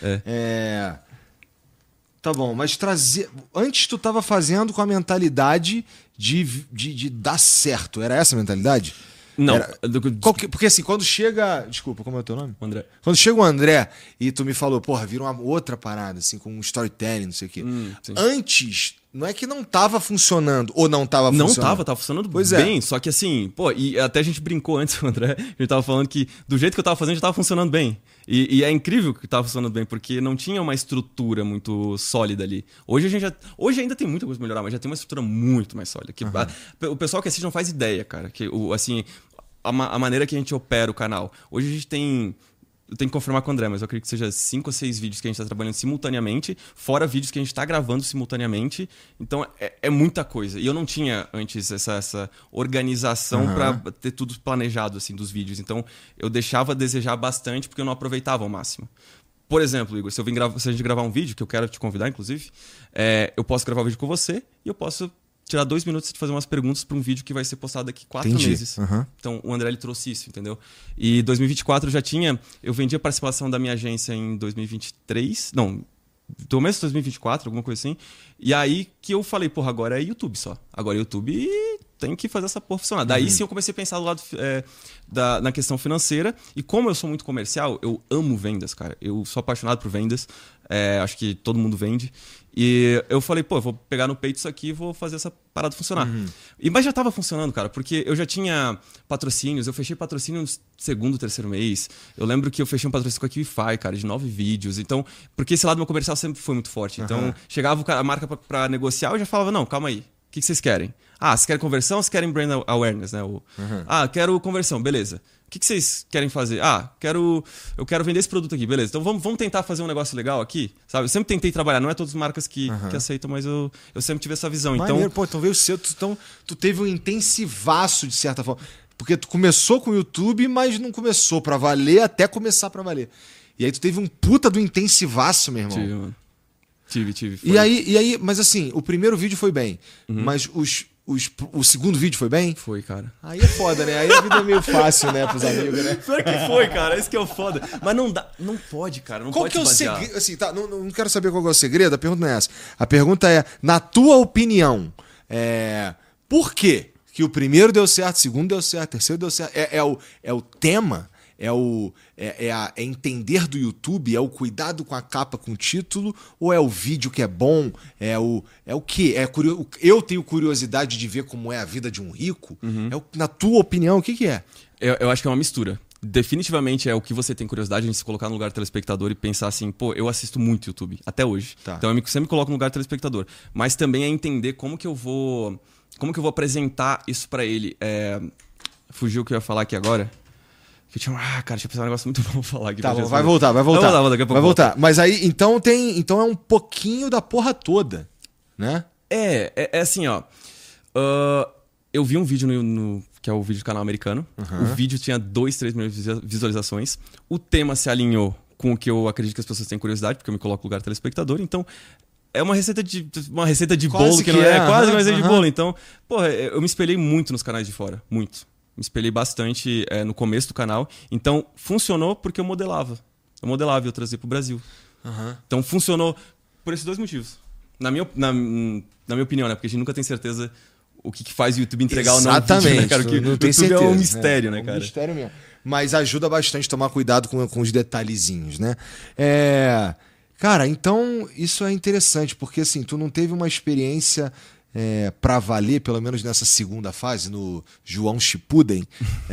Tá bom, mas trazer... Antes tu tava fazendo com a mentalidade de dar certo. Era essa a mentalidade? Não. Porque assim, quando chega... Desculpa, como é o teu nome? André. Quando chega o André e tu me falou, porra, vira uma outra parada, assim, com um storytelling, não sei o quê. Antes, não é que não tava funcionando, ou não tava funcionando? Não tava funcionando bem, só que assim, pô, e até a gente brincou antes, o André, a gente tava falando que do jeito que eu tava fazendo, já tava funcionando bem. E é incrível que tava funcionando bem, porque não tinha uma estrutura muito sólida ali. Hoje ainda tem muita coisa pra melhorar, mas já tem uma estrutura muito mais sólida. Que o pessoal que assiste não faz ideia, cara, que assim, a maneira que a gente opera o canal. Hoje a gente tem... Eu tenho que confirmar com o André, mas eu acredito que seja 5 ou 6 vídeos que a gente está trabalhando simultaneamente, fora vídeos que a gente está gravando simultaneamente. Então é muita coisa. E eu não tinha antes essa organização para ter tudo planejado assim dos vídeos. Então eu deixava a desejar bastante porque eu não aproveitava ao máximo. Por exemplo, Igor, se a gente gravar um vídeo, que eu quero te convidar, inclusive, eu posso gravar o vídeo com você e eu posso tirar 2 minutos de fazer umas perguntas para um vídeo que vai ser postado daqui 4 meses. Então, o André ele trouxe isso, entendeu? E 2024 eu vendi a participação da minha agência em 2023, não, do começo de 2024, alguma coisa assim. E aí que eu falei, porra, agora é YouTube só. Agora é YouTube tem que fazer essa porra funcionar. Daí sim eu comecei a pensar do lado na questão financeira. E como eu sou muito comercial, eu amo vendas, cara. Eu sou apaixonado por vendas. Acho que todo mundo vende. E eu falei, pô, eu vou pegar no peito isso aqui e vou fazer essa parada funcionar. Mas já estava funcionando, cara, porque eu já tinha patrocínios. Eu fechei patrocínio no segundo, terceiro mês. Eu lembro que eu fechei um patrocínio com a Kiwify, cara, de 9 vídeos. Então, porque esse lado do meu comercial sempre foi muito forte. Então, chegava a marca pra negociar, eu já falava, não, calma aí. O que vocês querem? Vocês querem conversão ou vocês querem brand awareness, né? Quero conversão, beleza. O que vocês querem fazer? Eu quero vender esse produto aqui, beleza. Então vamos tentar fazer um negócio legal aqui, sabe? Eu sempre tentei trabalhar, não é todas as marcas que aceitam, mas eu sempre tive essa visão. Maneiro, então veio cedo, tu teve um intensivaço de certa forma. Porque tu começou com o YouTube, mas não começou pra valer até começar pra valer. E aí tu teve um puta do intensivaço, meu irmão. Tive, mano. Tive. E aí, mas assim, o primeiro vídeo foi bem, mas o segundo vídeo foi bem? Foi, cara. Aí é foda, né? Aí a vida é meio fácil, né, pros amigos, né? Pior que foi, cara. Isso que é o foda. Mas não dá, não pode, cara. Não qual pode que é o segredo? Assim, tá, não quero saber qual que é o segredo, a pergunta não é essa. A pergunta é, na tua opinião, por quê que o primeiro deu certo, o segundo deu certo, o terceiro deu certo? É o tema? É entender do YouTube? É o cuidado com a capa, com o título? Ou é o vídeo que é bom? É o quê? Eu tenho curiosidade de ver como é a vida de um rico? Na tua opinião, o que é? Eu acho que é uma mistura. Definitivamente é o que você tem curiosidade de se colocar no lugar do telespectador e pensar assim, pô, eu assisto muito YouTube, até hoje. Tá. Então eu sempre me coloco no lugar do telespectador. Mas também é entender como que eu vou apresentar isso pra ele. Fugiu o que eu ia falar aqui agora. Deixa eu pensar um negócio muito bom pra falar aqui. Tá bom, vai voltar. Daqui a pouco vai voltar. Mas aí, então é um pouquinho da porra toda, né? É assim, ó. Eu vi um vídeo que é o vídeo do canal americano. O vídeo tinha 2, 3 milhões de visualizações. O tema se alinhou com o que eu acredito que as pessoas têm curiosidade, porque eu me coloco no lugar do telespectador. Então, é uma receita de bolo que não é quase uma receita de bolo. Então, porra, eu me espelhei muito nos canais de fora. Muito. Me espelhei bastante no começo do canal. Então, funcionou porque eu modelava. E eu trazia pro Brasil. Então, funcionou por esses 2 motivos. Na minha opinião, né? Porque a gente nunca tem certeza o que faz o YouTube entregar ou não. Exatamente. Né, cara? O YouTube certeza, é um mistério, né, cara? É um mistério mesmo. Mas ajuda bastante a tomar cuidado com os detalhezinhos, né? Cara, então isso é interessante, porque assim, tu não teve uma experiência... para valer, pelo menos nessa segunda fase, no João Shippuden,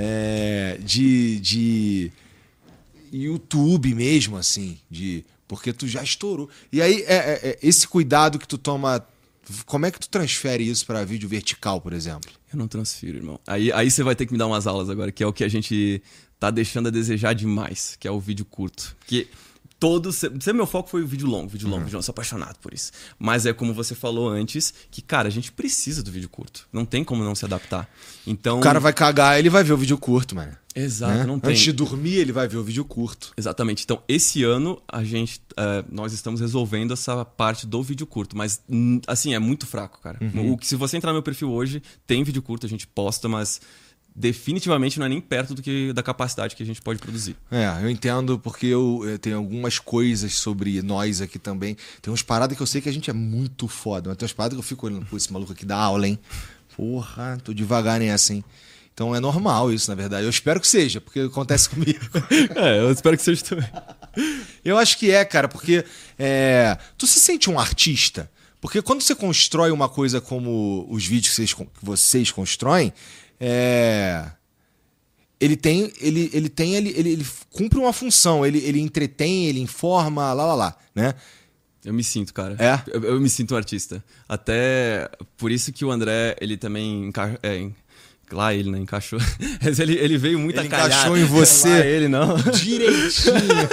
de YouTube mesmo, assim, porque tu já estourou. E aí, esse cuidado que tu toma, como é que tu transfere isso para vídeo vertical, por exemplo? Eu não transfiro, irmão. Aí você vai ter que me dar umas aulas agora, que é o que a gente tá deixando a desejar demais, que é o vídeo curto. Que... Sempre meu foco foi o vídeo longo. Eu sou apaixonado por isso. Mas é como você falou antes, que, cara, a gente precisa do vídeo curto. Não tem como não se adaptar. Então... O cara vai cagar, ele vai ver o vídeo curto, mano. Exato, né? Não tem. Antes de dormir, ele vai ver o vídeo curto. Exatamente. Então, esse ano, nós estamos resolvendo essa parte do vídeo curto. Mas, assim, é muito fraco, cara. Se você entrar no meu perfil hoje, tem vídeo curto, a gente posta, mas... definitivamente não é nem perto da capacidade que a gente pode produzir. Eu entendo, porque eu tenho algumas coisas sobre nós aqui também. Tem umas paradas que eu sei que a gente é muito foda, mas tem umas paradas que eu fico olhando, pô, esse maluco aqui dá aula, hein? Porra, tô devagar nessa, hein? Então é normal isso, na verdade. Eu espero que seja, porque acontece comigo. Eu espero que seja também. Eu acho que cara, porque tu se sente um artista? Porque quando você constrói uma coisa como os vídeos que vocês constroem, ele cumpre uma função, ele entretém, ele informa, lá, né? Eu me sinto, cara. Eu me sinto um artista. Até por isso que o André, ele também lá ele, né, encaixou. Mas ele veio muito a calhar. Ele encaixou em você. Lá ele, não. Direitinho.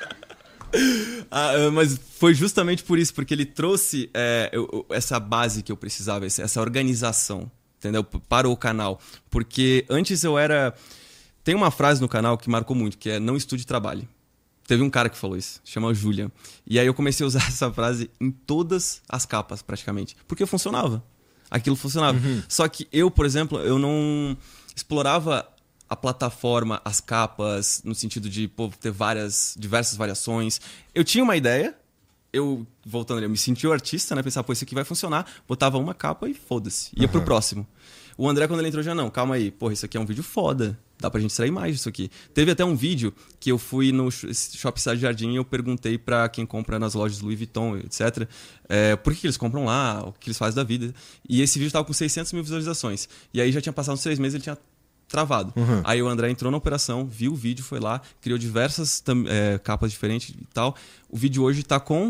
Mas foi justamente por isso, porque ele trouxe essa base que eu precisava, essa organização, entendeu? Para o canal. Porque antes eu era... Tem uma frase no canal que marcou muito, que é não estude, trabalhe. Teve um cara que falou isso, chama Julian. E aí eu comecei a usar essa frase em todas as capas, praticamente. Porque funcionava. Aquilo funcionava. Uhum. Só que eu, por exemplo, eu não explorava a plataforma, as capas, no sentido de ter diversas variações. Eu tinha uma ideia, voltando ali, eu me sentia o artista, né? Pensava, isso aqui vai funcionar. Botava uma capa e foda-se. Ia pro próximo. O André, quando ele entrou, já não, calma aí. Isso aqui é um vídeo foda. Dá pra gente extrair mais disso aqui. Teve até um vídeo que eu fui no Shopping Cidade Jardim e eu perguntei pra quem compra nas lojas Louis Vuitton, etc. Por que eles compram lá, o que eles fazem da vida. E esse vídeo tava com 600 mil visualizações. E aí já tinha passado uns 3 meses e ele tinha travado. Uhum. Aí o André entrou na operação, viu o vídeo, foi lá, criou diversas capas diferentes e tal. O vídeo hoje tá com...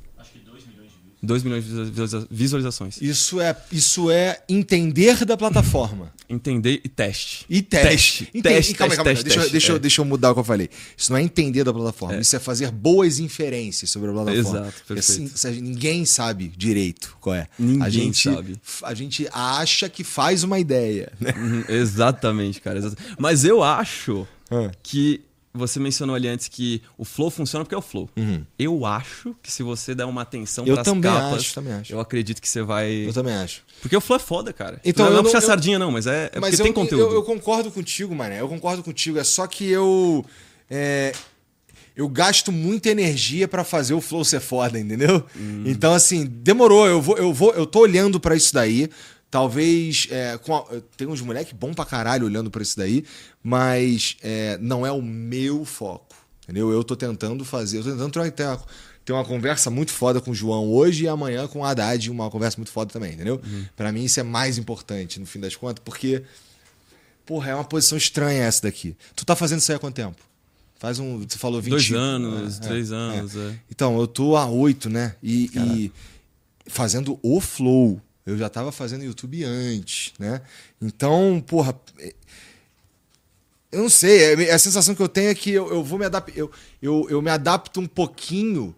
2 milhões de visualizações. Isso é entender da plataforma. Entender e teste. Calma. Deixa eu mudar o que eu falei. Isso não é entender da plataforma. Isso é fazer boas inferências sobre a plataforma. Exato, perfeito. Assim, ninguém sabe direito qual é. Ninguém sabe. A gente acha que faz uma ideia. Né? Exatamente, cara. Mas eu acho que... Você mencionou ali antes que o flow funciona porque é o flow. Uhum. Eu acho que se você der uma atenção para as capas, também acho. Eu acredito que você vai... Eu também acho. Porque o flow é foda, cara. Então, não é puxar sardinha, não, mas porque tem conteúdo. Eu concordo contigo, mané. Eu concordo contigo. É só que eu gasto muita energia para fazer o flow ser foda, entendeu? Então, assim, demorou. Eu tô olhando para isso daí. Talvez... tem uns moleques bom pra caralho olhando pra isso daí, mas não é o meu foco, entendeu? Eu tô tentando ter uma conversa muito foda com o João hoje e amanhã com o Haddad, uma conversa muito foda também, entendeu? Pra mim isso é mais importante, no fim das contas, porque... Porra, é uma posição estranha essa daqui. Tu tá fazendo isso aí há quanto tempo? Você falou 20... 2 anos, 3 anos, Então, eu tô há 8, né? E fazendo o flow... Eu já estava fazendo YouTube antes, né? Então, porra... Eu não sei, a sensação que eu tenho é que eu vou me adaptar... Eu me adapto um pouquinho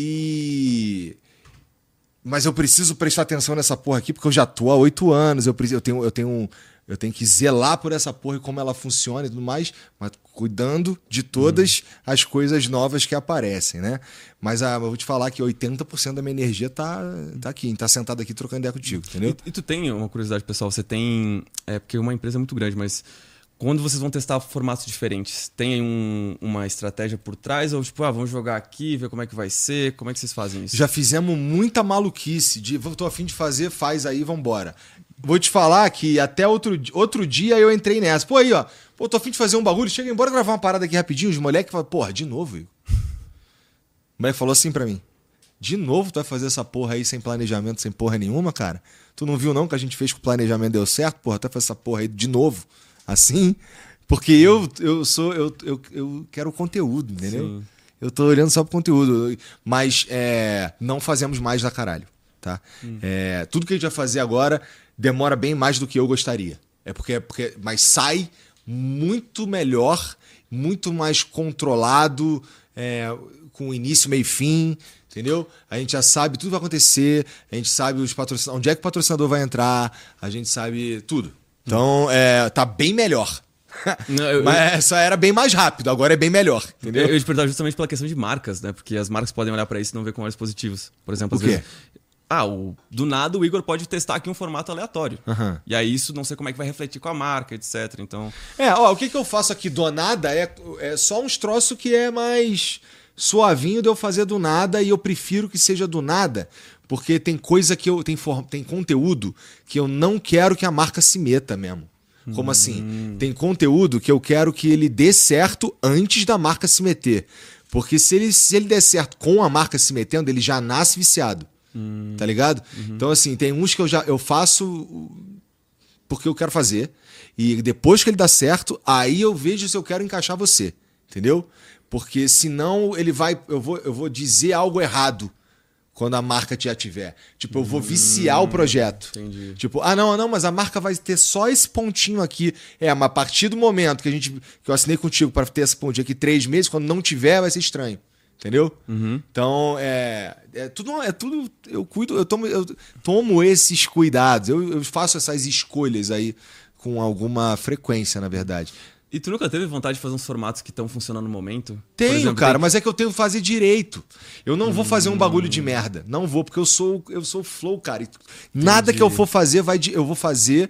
mas eu preciso prestar atenção nessa porra aqui, porque eu já tô há 8 anos, eu tenho que zelar por essa porra e como ela funciona e tudo mais, mas cuidando de todas as coisas novas que aparecem, né? Mas eu vou te falar que 80% da minha energia tá aqui, tá sentado aqui trocando ideia contigo, entendeu? E tu tem uma curiosidade, pessoal, você tem... porque é uma empresa muito grande, mas quando vocês vão testar formatos diferentes, tem uma estratégia por trás? Ou tipo, vamos jogar aqui, ver como é que vai ser? Como é que vocês fazem isso? Já fizemos muita maluquice tô a fim de fazer, faz aí, vambora. Vou te falar que até outro dia eu entrei nessa. Pô, aí, ó. Pô, tô a fim de fazer um bagulho. Chega, bora gravar uma parada aqui rapidinho. Os moleques falam, porra, de novo, Igor. O moleque falou assim pra mim. De novo tu vai fazer essa porra aí sem planejamento, sem porra nenhuma, cara? Tu não viu não que a gente fez com o planejamento deu certo? Porra, tu vai fazer essa porra aí de novo. Assim? Porque eu quero conteúdo, entendeu? Sim. Eu tô olhando só pro conteúdo. Mas não fazemos mais da caralho, tá? Tudo que a gente vai fazer agora... demora bem mais do que eu gostaria. Mas sai muito melhor, muito mais controlado, com início, meio e fim, entendeu? A gente já sabe tudo que vai acontecer, a gente sabe onde é que o patrocinador vai entrar, a gente sabe tudo. Então, tá bem melhor. Mas só era bem mais rápido, agora é bem melhor, entendeu? Eu ia te perguntar justamente pela questão de marcas, né? Porque as marcas podem olhar para isso e não ver com olhos positivos. Por exemplo, às vezes... do nada o Igor pode testar aqui um formato aleatório. Uhum. E aí isso não sei como é que vai refletir com a marca, etc. Então... o que eu faço aqui do nada é só uns troços que é mais suavinho de eu fazer do nada e eu prefiro que seja do nada, porque tem coisa que tem conteúdo que eu não quero que a marca se meta mesmo. Como assim? Tem conteúdo que eu quero que ele dê certo antes da marca se meter. Porque se ele der certo com a marca se metendo, ele já nasce viciado. Tá ligado? Então, assim, tem uns que eu faço porque eu quero fazer. E depois que ele dá certo, aí eu vejo se eu quero encaixar você. Entendeu? Porque senão ele vai. Eu vou dizer algo errado quando a marca já tiver. Tipo, eu vou viciar o projeto. Entendi. Tipo, não, mas a marca vai ter só esse pontinho aqui. Mas a partir do momento que eu assinei contigo para ter esse pontinho aqui 3 meses, quando não tiver, vai ser estranho. Entendeu? Então, tudo. Eu cuido, eu tomo esses cuidados. Eu faço essas escolhas aí com alguma frequência, na verdade. E tu nunca teve vontade de fazer uns formatos que estão funcionando no momento? Tenho, cara, mas é que eu tenho que fazer direito. Eu não vou fazer um bagulho de merda. Não vou, porque eu sou flow, cara. E nada que eu for fazer, eu vou fazer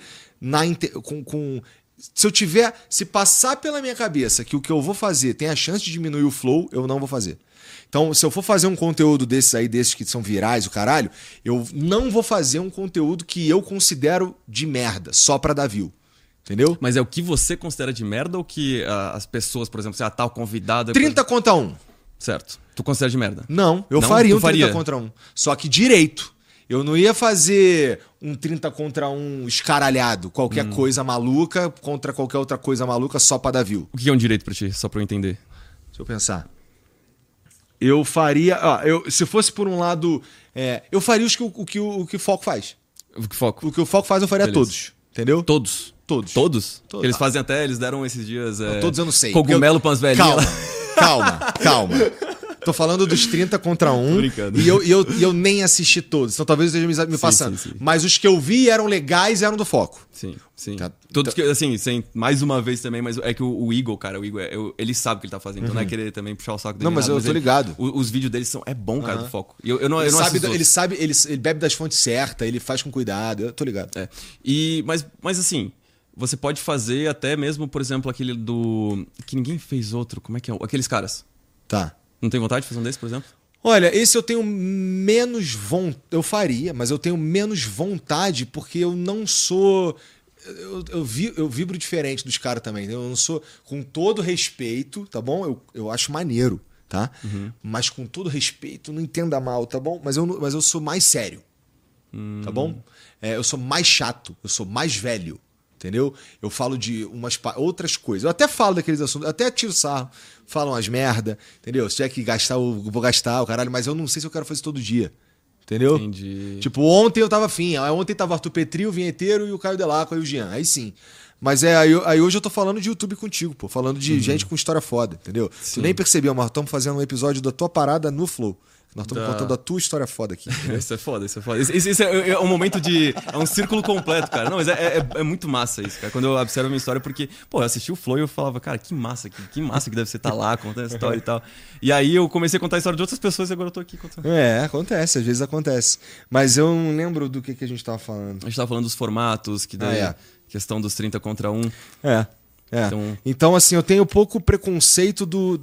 se passar pela minha cabeça que o que eu vou fazer tem a chance de diminuir o flow, eu não vou fazer. Então, se eu for fazer um conteúdo desses que são virais, o caralho, eu não vou fazer um conteúdo que eu considero de merda, só pra dar view. Entendeu? Mas é o que você considera de merda ou que as pessoas, por exemplo, se tal convidado... 30 contra 1. Certo. Tu considera de merda? Não, eu faria um 30 contra 1. Só que direito. Eu não ia fazer um 30 contra 1 escaralhado. Qualquer coisa maluca contra qualquer outra coisa maluca só pra dar view. O que é um direito pra ti? Só pra eu entender. Deixa eu pensar. Eu faria... se fosse por um lado... eu faria o que o Foco faz. O que Foco? O que o Foco faz eu faria todos. Entendeu? Todos? Todos. Todos? Eles fazem até... Eles deram esses dias... todos eu não sei. Cogumelo pãs velhinhas. Calma. Tô falando dos 30 contra 1. Tô brincando. E eu nem assisti todos. Então talvez eu esteja me passando. Sim. Mas os que eu vi eram legais e eram do Foco. Sim. Tá. Todos que, assim, mais uma vez também, mas é que o Eagle, cara, ele sabe o que ele tá fazendo. Então não é querer também puxar o saco dele. Não, mas eu tô ligado. Os vídeos deles são... É bom, cara, do Foco. Eu não ele bebe das fontes certas, ele faz com cuidado. Eu tô ligado. Mas assim... Você pode fazer até mesmo, por exemplo, aquele do... Que ninguém fez outro. Como é que é? Aqueles caras. Tá. Não tem vontade de fazer um desse, por exemplo? Olha, esse eu tenho menos vontade... Eu faria, mas eu tenho menos vontade porque eu não sou... Eu vibro diferente dos caras também. Eu não sou... Com todo respeito, tá bom? Eu acho maneiro, tá? Mas com todo respeito, não entenda mal, tá bom? Mas eu sou mais sério, tá bom? Eu sou mais chato, eu sou mais velho. Entendeu? Eu falo de outras coisas. Eu até falo daqueles assuntos, eu até tiro sarro, falo umas merda, entendeu? Se tiver que gastar, eu vou gastar, o caralho, mas eu não sei se eu quero fazer todo dia. Entendeu? Entendi. Tipo, ontem eu tava afim. Ontem tava Arthur Petri, o Vinheteiro e o Caio Delacqua e o Jean. Aí sim. Mas aí hoje eu tô falando de YouTube contigo, pô. Falando de gente com história foda, entendeu? Sim. Tu nem percebeu, mas estamos fazendo um episódio da tua parada no Flow. Nós estamos contando a tua história foda aqui. Isso é foda. Isso é um momento de... É um círculo completo, cara. Não, mas é muito massa isso, cara. Quando eu observo a minha história, porque... Pô, eu assisti o Flow e eu falava, cara, que massa que deve ser estar lá, contando essa história e tal. E aí eu comecei a contar a história de outras pessoas e agora eu tô aqui contando. Acontece, às vezes acontece. Mas eu não lembro do que a gente tava falando. A gente tava falando dos formatos, que daí... Questão dos 30 contra 1. Então, assim, eu tenho pouco preconceito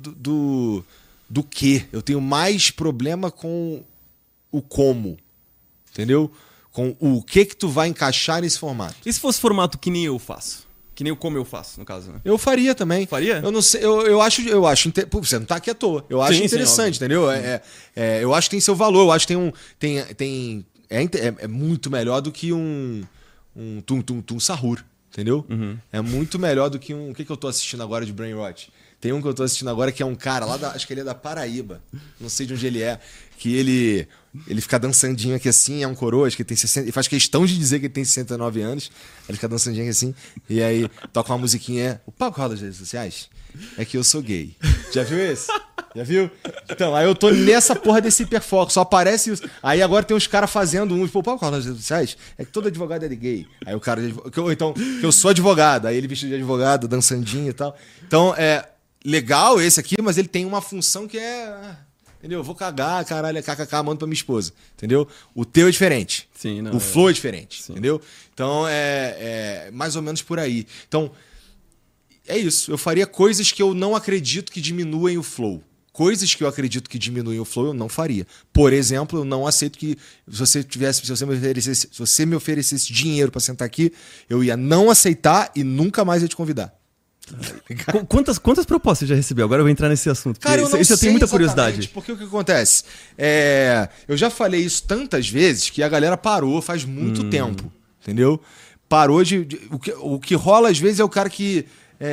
do que. Eu tenho mais problema com o como. Entendeu? Com o que tu vai encaixar nesse formato. E se fosse formato que nem eu faço? Que nem como eu faço, no caso, né? Eu faria também. Faria? Eu não sei, eu acho Pô, você não tá aqui à toa. Eu acho interessante, entendeu? Eu acho que tem seu valor. Eu acho que é muito melhor do que um Tum Sahur, entendeu? É muito melhor do que um... O que eu tô assistindo agora de Brain Rot? Tem um que eu tô assistindo agora que é um cara lá acho que ele é da Paraíba. Não sei de onde ele é. Que ele fica dançandinho aqui assim, é um coroa, acho que ele tem 60... Ele faz questão de dizer que ele tem 69 anos. Ele fica dançandinho aqui assim. E aí toca uma musiquinha. O papo rola das redes sociais é que eu sou gay. Já viu esse? Já viu? Então, aí eu tô nessa porra desse hiperfoco. Só aparece isso. Aí agora tem uns caras fazendo uns. Pô, o papo rola das redes sociais é que todo advogado é de gay. Aí o cara... Então, que eu sou advogado. Aí ele vestido de advogado, dançandinho e tal. Então, legal esse aqui, mas ele tem uma função que é... Entendeu? Eu vou cagar, caralho, kkk, mando pra minha esposa. Entendeu? O teu é diferente. Sim, não, o flow é diferente. Sim. Entendeu? Então, é mais ou menos por aí. Então, é isso. Eu faria coisas que eu não acredito que diminuem o flow. coisas que eu acredito que diminuem o flow, eu não faria. Por exemplo, eu não aceito que se você me oferecesse dinheiro pra sentar aqui, eu ia não aceitar e nunca mais ia te convidar. Quantas propostas você já recebeu? Agora eu vou entrar nesse assunto. Cara, eu tenho muita curiosidade. Porque o que acontece? Eu já falei isso tantas vezes que a galera parou faz muito tempo. Entendeu? Parou de. O que rola às vezes é o cara que.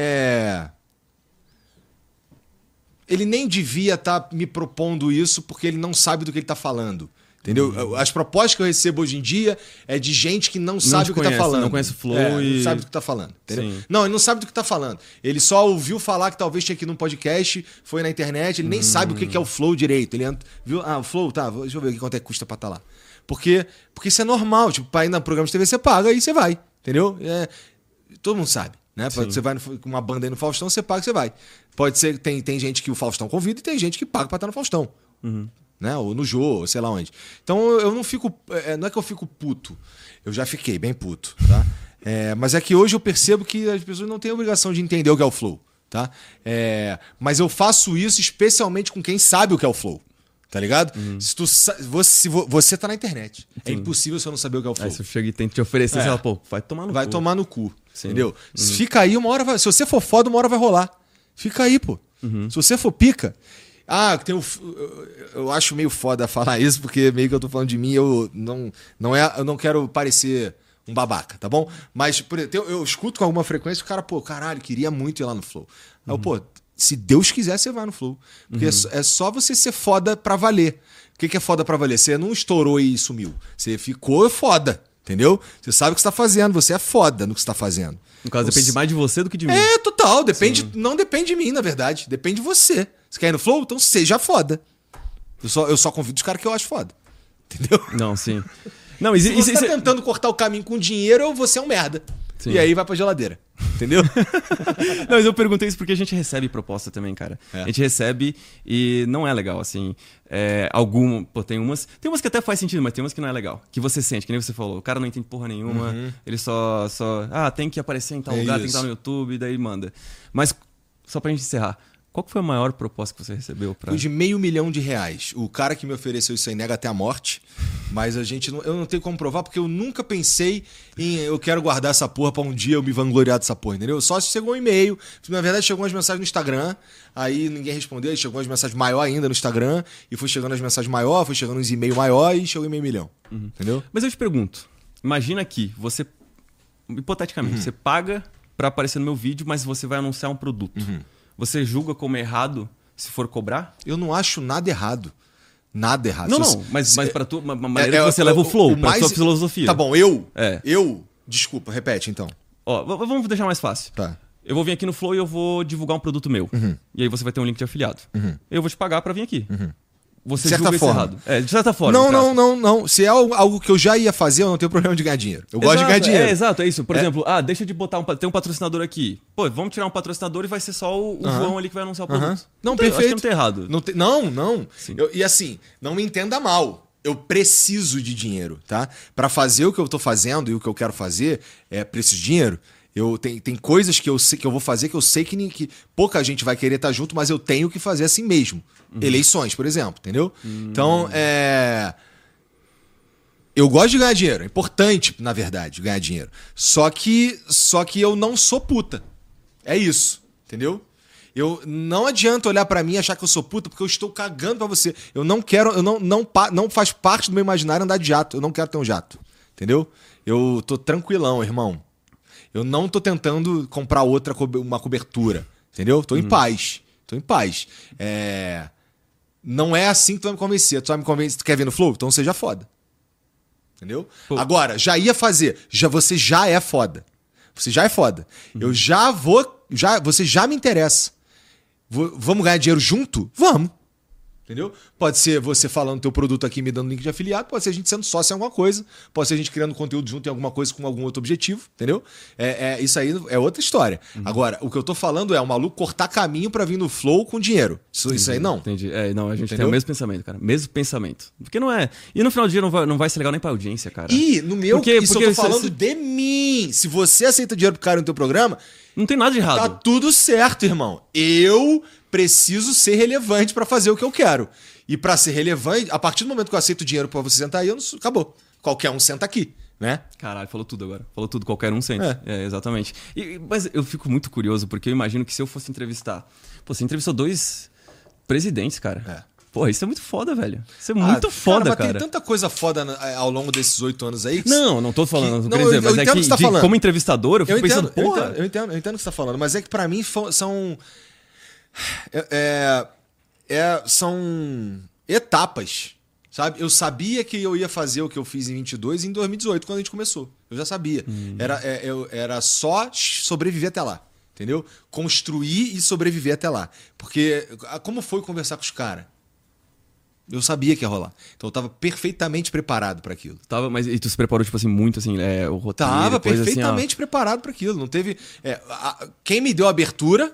Ele nem devia estar me propondo isso porque ele não sabe do que ele está falando. Entendeu? As propostas que eu recebo hoje em dia é de gente que não sabe o que está falando. Não conhece o flow Não sabe do que está falando. Entendeu? Não, ele não sabe do que está falando. Ele só ouviu falar que talvez tinha aqui num podcast, foi na internet, ele nem sabe o que é o flow direito. Ele viu, o flow, tá, deixa eu ver quanto é que custa para estar lá. Porque isso é normal. Tipo, para ir no programa de TV você paga e você vai. Entendeu? Todo mundo sabe. Né? Você vai com uma banda aí no Faustão, você paga e você vai. Pode ser, tem gente que o Faustão convida e tem gente que paga pra estar no Faustão. Né? Ou no Jô, ou sei lá onde. Então eu não fico. Não é que eu fico puto. Eu já fiquei bem puto. Tá? Mas é que hoje eu percebo que as pessoas não têm a obrigação de entender o que é o flow. Tá? Mas eu faço isso especialmente com quem sabe o que é o flow. Tá ligado? Se você tá na internet. É impossível você não saber o que é o flow. Aí se eu chego e tento te oferecer, você fala, pô, vai tomar no cu. Vai tomar no cu. Sim. Entendeu? Fica aí, uma hora vai. Se você for foda, uma hora vai rolar. Fica aí, pô. Se você for pica. Eu acho meio foda falar isso, porque meio que eu tô falando de mim, eu não quero parecer um babaca, tá bom? Mas por exemplo, eu escuto com alguma frequência o cara, pô, caralho, queria muito ir lá no Flow. Aí eu, pô, se Deus quiser, você vai no Flow. Porque é só você ser foda pra valer. O que é foda pra valer? Você não estourou e sumiu. Você ficou foda, entendeu? Você sabe o que você tá fazendo, você é foda no que você tá fazendo. No caso, depende mais de você do que de mim. Total. Não depende de mim, na verdade. Depende de você. Você quer ir no Flow? Então seja foda. Eu só convido os caras que eu acho foda. Entendeu? Não, sim. Não, se você tá tentando cortar o caminho com dinheiro, você é um merda. Sim. E aí vai pra geladeira. Entendeu? Não, mas eu perguntei isso porque a gente recebe proposta também, cara. A gente recebe e não é legal, assim. Tem umas que até faz sentido, mas tem umas que não é legal. Que você sente, que nem você falou. O cara não entende porra nenhuma. Ele só tem que aparecer em tal lugar, tem que estar no YouTube, daí manda. Mas, só pra gente encerrar. Qual que foi a maior proposta que você recebeu? Foi de R$500 mil. O cara que me ofereceu isso aí nega até a morte. Mas eu não tenho como provar, porque eu nunca pensei em eu quero guardar essa porra pra um dia eu me vangloriar dessa porra, entendeu? Só se chegou um e-mail. Na verdade, chegou umas mensagens no Instagram, aí ninguém respondeu, aí chegou umas mensagens maior ainda no Instagram, e foi chegando as mensagens maior, foi chegando uns e-mail maior e chegou R$500 mil. Entendeu? Mas eu te pergunto, imagina que você, hipoteticamente, você paga pra aparecer no meu vídeo, mas você vai anunciar um produto. Você julga como errado se for cobrar? Eu não acho nada errado. Nada errado. Mas pra tu, a maneira que você leva o flow, pra sua filosofia. Tá bom, desculpa, repete então. Vamos deixar mais fácil. Tá. Eu vou vir aqui no Flow e eu vou divulgar um produto meu. E aí você vai ter um link de afiliado. Eu vou te pagar pra vir aqui. Você julga isso errado. De certa forma. Não. Se é algo que eu já ia fazer, eu não tenho problema de ganhar dinheiro. Eu gosto de ganhar dinheiro. Exato, é isso. Por exemplo, deixa de botar tem um patrocinador aqui. Pô, vamos tirar um patrocinador e vai ser só o João ali que vai anunciar o produto. Não, perfeito. Acho que não tem errado. Não. E assim, não me entenda mal. Eu preciso de dinheiro, tá? Pra fazer o que eu tô fazendo e o que eu quero fazer, preciso de dinheiro. Tem coisas que eu sei que eu vou fazer que eu sei que pouca gente vai querer estar junto, mas eu tenho que fazer assim mesmo. Eleições, por exemplo, entendeu? Então, eu gosto de ganhar dinheiro. É importante, na verdade, ganhar dinheiro. Só que eu não sou puta. É isso, entendeu? Não adianta olhar pra mim e achar que eu sou puta porque eu estou cagando pra você. Eu não quero, não faz parte do meu imaginário andar de jato. Eu não quero ter um jato, entendeu? Eu tô tranquilão, irmão. Eu não tô tentando comprar uma cobertura, entendeu? Tô em paz. Não é assim que tu vai me convencer. Tu vai me convencer, tu quer vir no Flow? Então seja foda. Entendeu? Pô. Agora, já ia fazer. Você já é foda. Você já é foda. Eu já vou... você já me interessa. Vamos ganhar dinheiro junto? Vamos. Entendeu? Pode ser você falando teu produto aqui me dando link de afiliado, pode ser a gente sendo sócio em alguma coisa, pode ser a gente criando conteúdo junto em alguma coisa com algum outro objetivo, entendeu? Isso aí é outra história. Agora, o que eu tô falando é o maluco cortar caminho pra vir no Flow com dinheiro. Isso aí não. Entendi. A gente tem o mesmo pensamento, cara. Mesmo pensamento. Porque não é... E no final do dia não vai ser legal nem pra audiência, cara. E no meu... Porque eu tô falando de mim. Se você aceita dinheiro pro cara no teu programa... Não tem nada de errado. Tá tudo certo, irmão. Eu preciso ser relevante pra fazer o que eu quero. E pra ser relevante, a partir do momento que eu aceito dinheiro pra você sentar aí, acabou. Qualquer um senta aqui, né? Caralho, falou tudo agora. Falou tudo, qualquer um sente. Exatamente. Mas eu fico muito curioso, porque eu imagino que se eu fosse entrevistar... Pô, você entrevistou 2 presidentes, cara. Pô, isso é muito foda, velho. Isso é muito foda, cara. Mas tem tanta coisa foda ao longo desses 8 anos aí. Não tô falando, não quero dizer, mas é que tá como entrevistador, eu fico pensando, porra. Eu entendo o que você tá falando, mas é que pra mim são. São etapas, sabe? Eu sabia que eu ia fazer o que eu fiz em 22 e em 2018, quando a gente começou. Eu já sabia. Era só sobreviver até lá, entendeu? Construir e sobreviver até lá. Porque como foi conversar com os caras? Eu sabia que ia rolar. Então eu tava perfeitamente preparado para aquilo. Mas e tu se preparou, tipo assim, muito assim, o roteiro? Tava perfeitamente preparado para aquilo. Não teve. Quem me deu a abertura,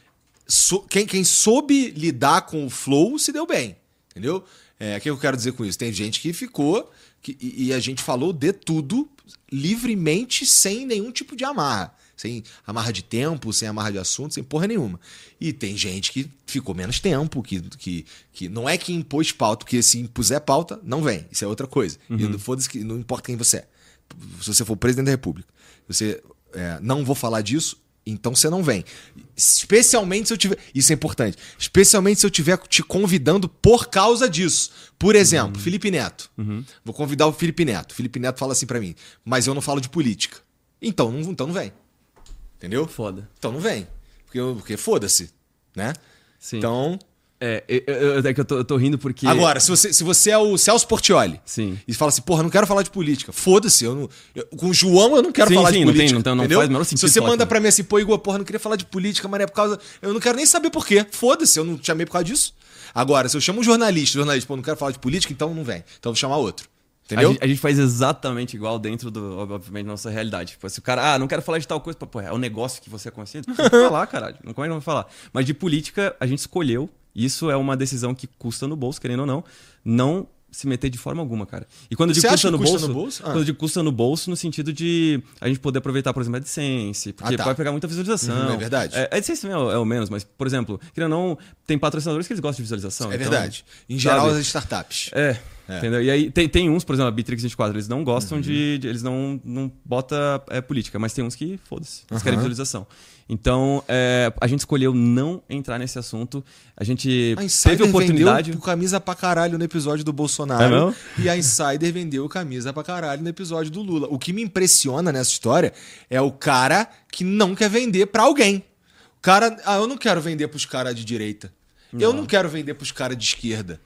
quem soube lidar com o flow, se deu bem. Entendeu? O que eu quero dizer com isso? Tem gente que ficou e a gente falou de tudo livremente, sem nenhum tipo de amarra. Sem amarra de tempo, sem amarra de assunto, sem porra nenhuma. E tem gente que ficou menos tempo, que não é que impôs pauta, porque se impuser pauta, não vem. Isso é outra coisa. E foda-se que não importa quem você é. Se você for o presidente da República, você não vou falar disso, então você não vem. Especialmente se eu tiver... Isso é importante. Especialmente se eu estiver te convidando por causa disso. Por exemplo, Felipe Neto. Vou convidar o Felipe Neto. Felipe Neto fala assim pra mim, mas eu não falo de política. Então não vem. Entendeu? Foda. Então não vem. Porque foda-se, né? Sim. Então... É que eu tô rindo porque... Agora, se você é o Celso Portiolli e fala assim, porra, não quero falar de política. Foda-se, com o João eu não quero falar de política. Não faz o menor sentido. Se você manda pra mim assim, pô, Igor, porra, não queria falar de política, mas é por causa... Eu não quero nem saber por quê. Foda-se, eu não te chamei por causa disso. Agora, se eu chamo um jornalista, pô, não quero falar de política, então não vem. Então eu vou chamar outro. Entendeu? A gente faz exatamente igual dentro obviamente, da nossa realidade. Tipo, se o cara, não quero falar de tal coisa, pô, é um negócio que você é consciente, não pode falar, caralho. Como é que não vai falar? Mas de política, a gente escolheu, isso é uma decisão que custa no bolso, querendo ou não se meter de forma alguma, cara. E quando eu digo custa no bolso? Quando eu digo custa no bolso, no sentido de a gente poder aproveitar, por exemplo, a AdSense, porque vai pegar muita visualização. É verdade. A AdSense também é o menos, mas, por exemplo, querendo ou não, tem patrocinadores que eles gostam de visualização. É verdade. Em geral, as startups. Entendeu? E aí tem uns, por exemplo, a Bitrix 24, eles não gostam eles não botam política, mas tem uns que, foda-se, eles querem visualização. Então, a gente escolheu não entrar nesse assunto. A gente teve a oportunidade... vendeu camisa pra caralho no episódio do Bolsonaro. E a Insider vendeu camisa pra caralho no episódio do Lula. O que me impressiona nessa história é o cara que não quer vender pra alguém. O cara... eu não quero vender pros caras de direita. Eu não quero vender pros caras de esquerda.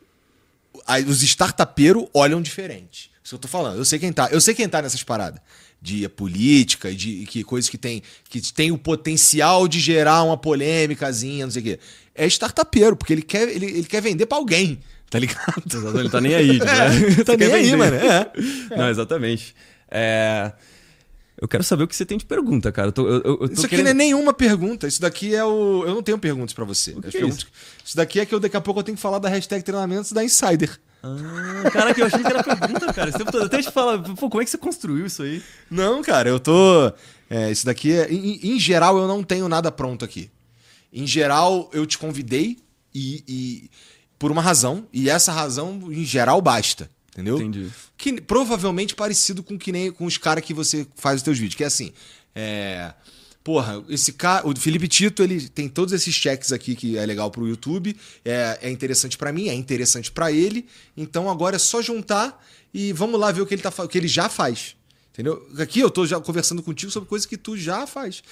Os startupeiros olham diferente. Isso que eu tô falando. Eu sei quem tá nessas paradas. De política e de coisas que tem o potencial de gerar uma polêmicazinha, não sei o quê. É startupeiro, porque ele quer vender pra alguém, tá ligado? Ele tá nem aí. Tá nem aí, mano. Não, exatamente. Eu quero saber o que você tem de pergunta, cara. Isso aqui não é nenhuma pergunta. Isso daqui é o... Eu não tenho perguntas pra você. Isso daqui é que daqui a pouco eu tenho que falar da hashtag treinamentos da Insider. Caraca, eu achei que era pergunta, cara. Eu até te falar, pô, como é que você construiu isso aí? Não, cara, eu tô... isso daqui é... Em geral, eu não tenho nada pronto aqui. Em geral, eu te convidei e por uma razão. E essa razão, em geral, basta. Entendeu? Entendi. Que provavelmente parecido com os caras que você faz os teus vídeos. Que é assim... Porra, esse cara, o Felipe Tito, ele tem todos esses checks aqui que é legal pro YouTube, é interessante pra mim, é interessante pra ele, então agora é só juntar e vamos lá ver o que ele já faz, entendeu? Aqui eu tô já conversando contigo sobre coisas que tu já faz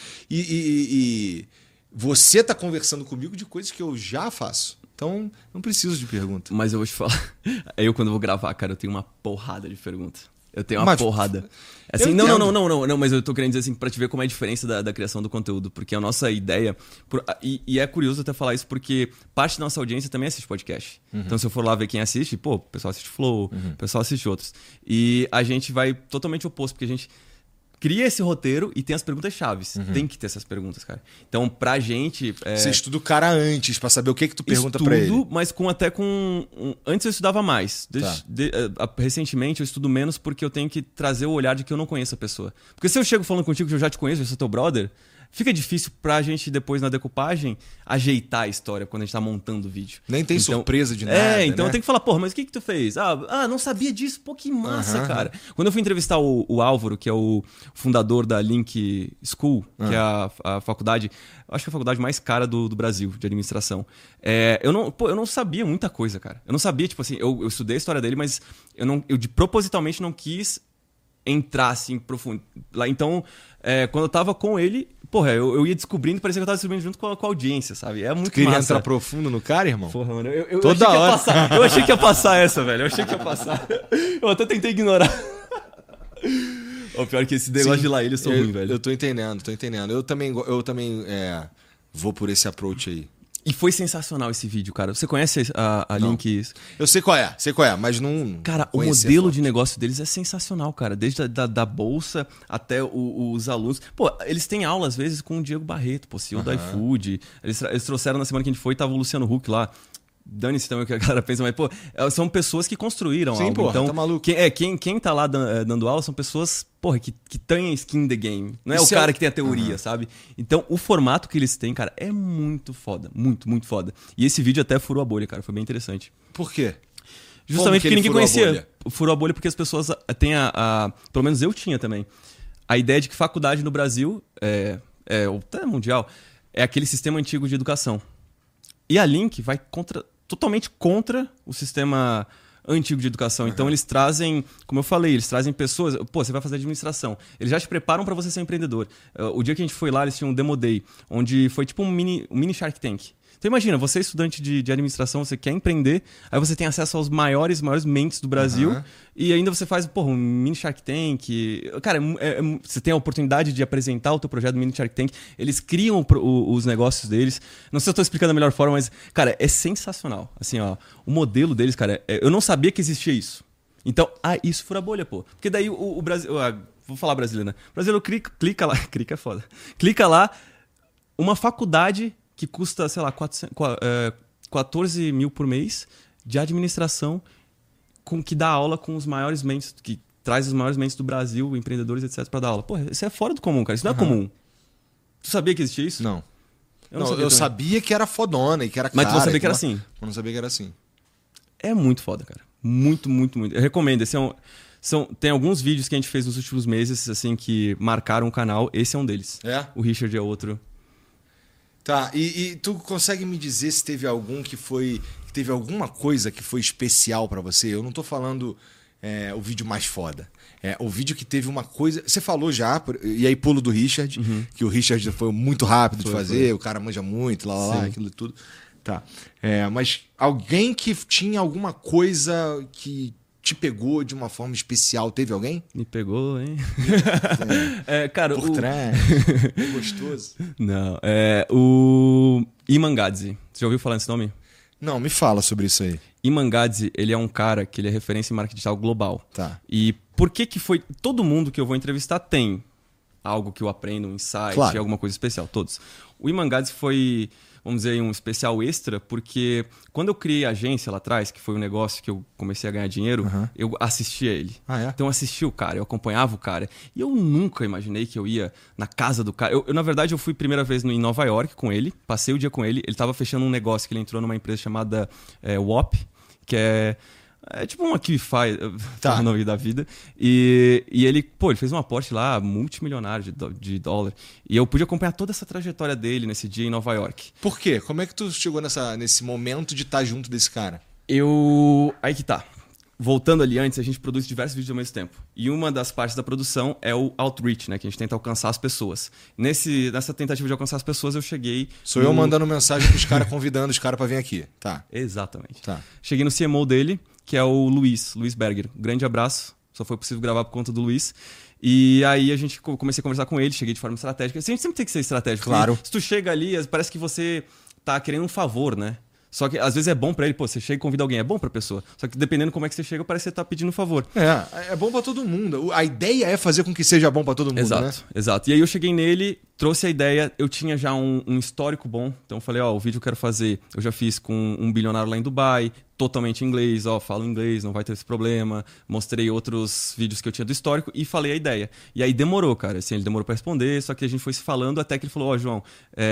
e você tá conversando comigo de coisas que eu já faço, então não preciso de pergunta. Mas eu vou te falar, eu quando vou gravar, cara, eu tenho uma porrada de pergunta. Eu tenho uma porrada. Assim, não, mas eu tô querendo dizer assim, pra te ver como é a diferença da criação do conteúdo. Porque a nossa ideia... E é curioso até falar isso, porque parte da nossa audiência também assiste podcast. Então, se eu for lá ver quem assiste, pô, o pessoal assiste Flow, o pessoal assiste outros. E a gente vai totalmente oposto, porque a gente cria esse roteiro e tem as perguntas chaves. Tem que ter essas perguntas, cara. Então, pra gente... Você estuda o cara antes pra saber o que tu pergunta pra ele. Estudo, mas antes eu estudava mais. Recentemente eu estudo menos porque eu tenho que trazer o olhar de que eu não conheço a pessoa. Porque se eu chego falando contigo que eu já te conheço, eu sou teu brother... fica difícil pra gente depois na decupagem ajeitar a história quando a gente tá montando o vídeo. Nem tem surpresa de nada, então né? eu tenho que falar, porra, mas o que tu fez? Não sabia disso, pô, que massa, cara. Quando eu fui entrevistar o Álvaro, que é o fundador da Link School, que é a faculdade, acho que é a faculdade mais cara do Brasil, de administração. Eu não sabia muita coisa, cara. Eu não sabia, tipo assim, eu estudei a história dele, mas eu propositalmente não quis entrar assim profundo. Lá, então, quando eu tava com ele, porra, eu ia descobrindo, parecia que eu tava descobrindo junto com a audiência, sabe? É muito queria massa. entrar profundo no cara, irmão? Porra, mano, eu Toda achei hora. Que ia passar. Eu achei que ia passar essa, velho. Eu achei que ia passar. Eu até tentei ignorar. O pior é que esse negócio de lá, eles são ruins, velho. Eu tô entendendo. Eu também vou por esse approach aí. E foi sensacional esse vídeo, cara. Você conhece a Link? Eu sei qual é, mas não... Cara, o modelo de negócio deles é sensacional, cara. Desde da bolsa até os alunos. Pô, eles têm aula, às vezes, com o Diego Barreto, pô, CEO do iFood. Eles trouxeram na semana que a gente foi, tava o Luciano Huck lá. Dane-se também o que a galera pensa, mas, pô, são pessoas que construíram algo. Porra, então, tá maluco. Quem tá lá dando aula são pessoas, porra, que têm skin in the game. Não é o cara que tem a teoria, sabe? Então, o formato que eles têm, cara, é muito foda. Muito, muito foda. E esse vídeo até furou a bolha, cara. Foi bem interessante. Por quê? Justamente porque ninguém conhecia. Furou a bolha porque as pessoas têm pelo menos eu tinha também. A ideia de que faculdade no Brasil, até mundial, é aquele sistema antigo de educação. E a Link vai totalmente contra o sistema antigo de educação. Então, eles trazem, como eu falei, eles trazem pessoas... Pô, você vai fazer administração. Eles já te preparam para você ser um empreendedor. O dia que a gente foi lá, eles tinham um Demo Day, onde foi tipo um mini Shark Tank. Então, imagina, você é estudante de administração, você quer empreender, aí você tem acesso aos maiores mentes do Brasil e ainda você faz, porra, um mini Shark Tank. Cara, você tem a oportunidade de apresentar o teu projeto do mini Shark Tank. Eles criam os negócios deles. Não sei se eu tô explicando da melhor forma, mas, cara, é sensacional. Assim, ó, o modelo deles, cara, eu não sabia que existia isso. Então, isso fura a bolha, pô. Porque daí o Brasil... vou falar brasileiro, né? O brasileiro clica lá... Clica é foda. Clica lá, uma faculdade... que custa, sei lá, 14 mil por mês de administração, que dá aula com os maiores mentes, que traz os maiores mentes do Brasil, empreendedores, etc, para dar aula. Pô, isso é fora do comum, cara. Isso não é comum. Tu sabia que existia isso? Não. Eu sabia que era fodona e que era cara. Mas tu não sabia que era assim? Eu não sabia que era assim. É muito foda, cara. Muito, muito, muito. Eu recomendo. Tem alguns vídeos que a gente fez nos últimos meses, assim, que marcaram o canal. Esse é um deles. O Richard é outro. Tá, e tu consegue me dizer se teve algum que teve alguma coisa que foi especial pra você? Eu não tô falando o vídeo mais foda. O vídeo que teve uma coisa... Você falou já, e aí pulo do Richard, que o Richard foi muito rápido de fazer, o cara manja muito, lá, aquilo tudo. Tá. Mas alguém que tinha alguma coisa que te pegou de uma forma especial, teve alguém? Me pegou, hein? Cara, por trás. Gostoso. Não, o Iman Gadzhi. Você já ouviu falar nesse nome? Não, me fala sobre isso aí. Iman Gadzhi, ele é um cara que ele é referência em marketing digital global. Tá. E por que foi... Todo mundo que eu vou entrevistar tem algo que eu aprendo, um insight, alguma coisa especial, todos. O Iman Gadzhi foi... vamos dizer, um especial extra, porque quando eu criei a agência lá atrás, que foi um negócio que eu comecei a ganhar dinheiro, eu assistia ele. Então eu assistia o cara, eu acompanhava o cara. E eu nunca imaginei que eu ia na casa do cara. Na verdade, eu fui primeira vez em Nova York com ele, passei o dia com ele. Ele estava fechando um negócio que ele entrou numa empresa chamada WOP, que é tipo uma Kivify, o nome da vida. E ele, ele fez um aporte lá, multimilionário de dólar. E eu pude acompanhar toda essa trajetória dele nesse dia em Nova York. Por quê? Como é que tu chegou nesse momento de estar junto desse cara? Aí que tá. Voltando ali antes, a gente produz diversos vídeos ao mesmo tempo. E uma das partes da produção é o outreach, né? Que a gente tenta alcançar as pessoas. Nessa tentativa de alcançar as pessoas, eu cheguei... Sou eu mandando mensagem pros caras, convidando os caras pra vir aqui. Tá. Exatamente. Tá. Cheguei no CMO dele, que é o Luiz Berger. Grande abraço. Só foi possível gravar por conta do Luiz. E aí comecei a conversar com ele, cheguei de forma estratégica. A gente sempre tem que ser estratégico. Claro. Se tu chega ali, parece que você tá querendo um favor, né? Só que às vezes é bom pra ele, você chega e convida alguém, é bom pra pessoa. Só que dependendo como é que você chega, parece que você tá pedindo um favor. É bom pra todo mundo. A ideia é fazer com que seja bom pra todo mundo, né? Exato. E aí eu cheguei nele, trouxe a ideia, eu tinha já um histórico bom. Então eu falei, o vídeo que eu quero fazer, eu já fiz com um bilionário lá em Dubai. totalmente em inglês, falo inglês, não vai ter esse problema. Mostrei outros vídeos que eu tinha do histórico e falei a ideia. E aí demorou, cara, assim, ele demorou pra responder, só que a gente foi se falando até que ele falou, João,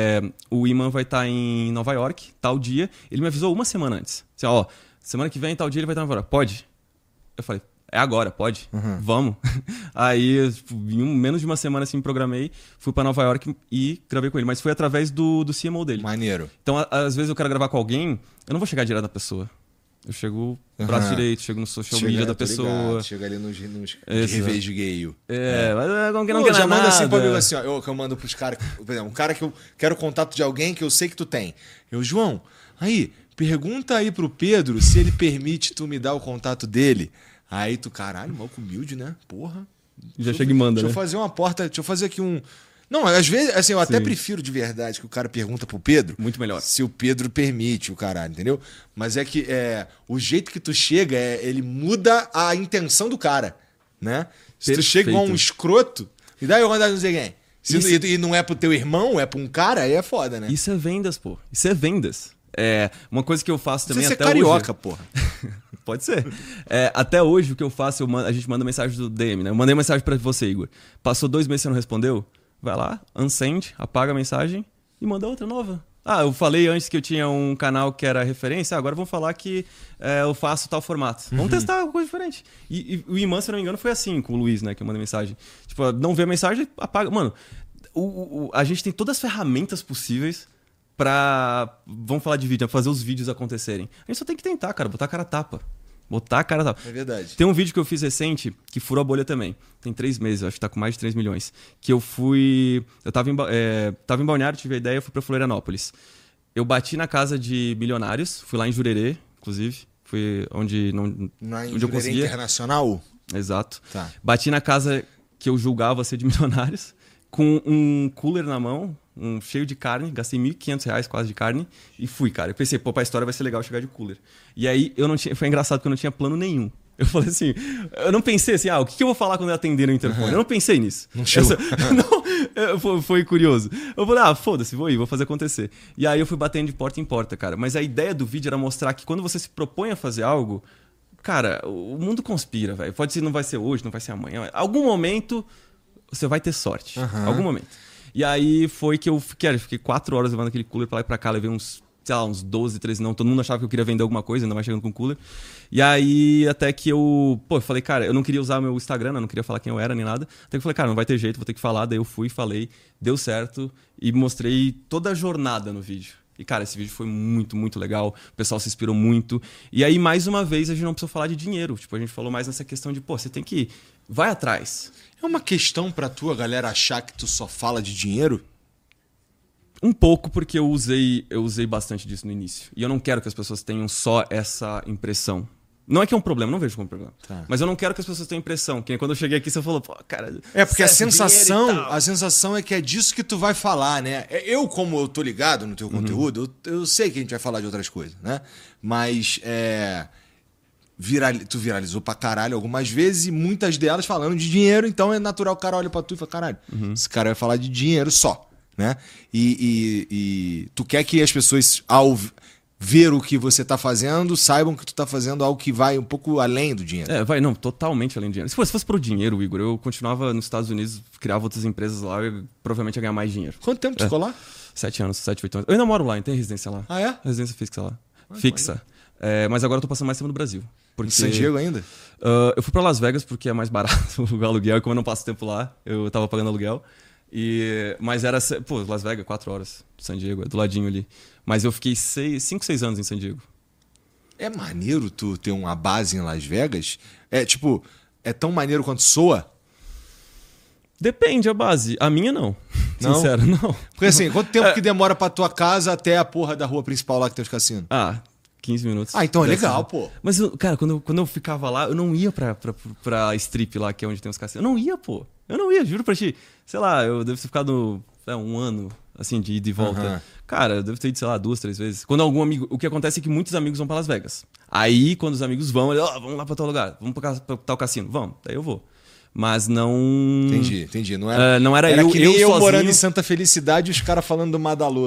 o Iman vai estar em Nova York, tal dia. Ele me avisou uma semana antes. Assim, semana que vem, tal dia, ele vai estar em Nova York. Pode? Eu falei, é agora, pode? Vamos. Aí, em menos de uma semana, assim, me programei, fui pra Nova York e gravei com ele. Mas foi através do CMO dele. Maneiro. Então, às vezes eu quero gravar com alguém, eu não vou chegar direto na pessoa. Eu chego no braço direito, chego no social media da pessoa. Chega ali nos revés de gay. Mas alguém não quer já nada. Manda assim pra mim, assim, eu mando pros caras. Por exemplo, um cara que eu quero contato de alguém que eu sei que tu tem. João, aí, pergunta aí pro Pedro se ele permite tu me dar o contato dele. Aí tu, caralho, maluco humilde, né? Porra. Já chega e manda, Deixa eu fazer uma porta, deixa eu fazer aqui um... Não, às vezes, assim, eu até prefiro de verdade que o cara pergunta pro Pedro. Muito melhor. Se o Pedro permite o caralho, entendeu? Mas é que o jeito que tu chega, ele muda a intenção do cara, né? Se tu chega igual um escroto, me dá aí o contato, não sei quem. E não é pro teu irmão, é pra um cara, aí é foda, né? Isso é vendas, pô. Isso é vendas. Uma coisa que eu faço também até carioca, hoje... porra. Pode ser. Até hoje, o que eu faço, a gente manda mensagem do DM, né? Eu mandei mensagem pra você, Igor. Passou 2 meses e você não respondeu? Vai lá, unsend, apaga a mensagem e manda outra nova. Eu falei antes que eu tinha um canal que era referência, agora vamos falar que eu faço tal formato. Vamos testar uma coisa diferente. E o Iman, se não me engano, foi assim com o Luiz, né? Que eu mandei mensagem. Tipo, não vê a mensagem, apaga. Mano, a gente tem todas as ferramentas possíveis pra... Vamos falar de vídeo, pra fazer os vídeos acontecerem. A gente só tem que tentar, cara, botar a cara a tapa. Botar a cara a tapa. É verdade. Tem um vídeo que eu fiz recente que furou a bolha também. Tem 3 meses, acho que tá com mais de 3 milhões. Que eu fui... Eu tava em Balneário, tive a ideia, fui pra Florianópolis. Eu bati na casa de milionários, fui lá em Jurerê, inclusive. Fui onde eu conseguia. Internacional? Exato. Tá. Bati na casa que eu julgava ser de milionários, com um cooler na mão, cheio de carne, gastei R$1.500 quase de carne e fui, cara. Eu pensei, pra história vai ser legal chegar de cooler. E aí, foi engraçado porque eu não tinha plano nenhum. Eu falei assim, eu não pensei assim, o que eu vou falar quando eu atender no interfone? Eu não pensei nisso. Não chegou. Foi curioso. Eu falei, foda-se, vou fazer acontecer. E aí eu fui batendo de porta em porta, cara. Mas a ideia do vídeo era mostrar que quando você se propõe a fazer algo, cara, o mundo conspira, velho. Pode ser, não vai ser hoje, não vai ser amanhã. Algum momento você vai ter sorte. Algum momento. E aí foi que eu fiquei 4 horas levando aquele cooler pra lá e pra cá. Levei uns 12, 13, não. Todo mundo achava que eu queria vender alguma coisa, ainda mais chegando com cooler. E aí até que eu falei, cara, eu não queria usar meu Instagram, eu não queria falar quem eu era nem nada. Até que eu falei, cara, não vai ter jeito, vou ter que falar. Daí eu fui, falei, deu certo e mostrei toda a jornada no vídeo. E, cara, esse vídeo foi muito, muito legal. O pessoal se inspirou muito. E aí, mais uma vez, a gente não precisou falar de dinheiro. Tipo, a gente falou mais nessa questão de, você tem que... Vai atrás. É uma questão pra tua galera achar que tu só fala de dinheiro? Um pouco, porque eu usei bastante disso no início. E eu não quero que as pessoas tenham só essa impressão. Não é que é um problema, não vejo como problema. Tá. Mas eu não quero que as pessoas tenham impressão. Que quando eu cheguei aqui, você falou, cara... Porque a sensação é que é disso que tu vai falar, né? Eu, como eu tô ligado no teu conteúdo, eu sei que a gente vai falar de outras coisas, né? Mas tu viralizou pra caralho algumas vezes e muitas delas falando de dinheiro, então é natural que o cara olha pra tu e fala, caralho, esse cara vai falar de dinheiro só, né? E tu quer que as pessoas, ao ver o que você tá fazendo, saibam que tu tá fazendo algo que vai um pouco além do dinheiro. Não, totalmente além do dinheiro. Se fosse pro dinheiro, Igor, eu continuava nos Estados Unidos, criava outras empresas lá, eu provavelmente ia ganhar mais dinheiro. Quanto tempo tu ficou lá? 7 anos, 7, 8 anos. Eu ainda moro lá, tem residência lá. Ah, é? Residência fixa lá. Fixa. Mas agora eu tô passando mais tempo no Brasil. Em San Diego ainda? Eu fui pra Las Vegas porque é mais barato o aluguel, e como eu não passo tempo lá, eu tava pagando aluguel. Mas era... Pô, Las Vegas, 4 horas. San Diego, é do ladinho ali. Mas eu fiquei 5, 6 anos em San Diego. É maneiro tu ter uma base em Las Vegas? É tão maneiro quanto soa? Depende a base. A minha não. Sincero, não. Porque assim, quanto tempo que demora pra tua casa até a porra da rua principal lá que tem os cassinos? 15 minutos. Então é legal, pô. Mas, cara, quando eu ficava lá, eu não ia pra strip lá, que é onde tem os cassinos. Eu não ia, pô. Eu não ia, juro pra ti. Sei lá, eu devo ter ficado 1 ano, assim, de ida e volta. Cara, eu devo ter ido, sei lá, 2, 3 vezes. Quando algum amigo... O que acontece é que muitos amigos vão pra Las Vegas. Aí, quando os amigos vão, eles, vamos lá pra tal lugar. Vamos pra tal cassino. Vamos. Daí eu vou. Mas não... Entendi. Não era eu que nem eu sozinho. Morando em Santa Felicidade e os caras falando do Madalosso.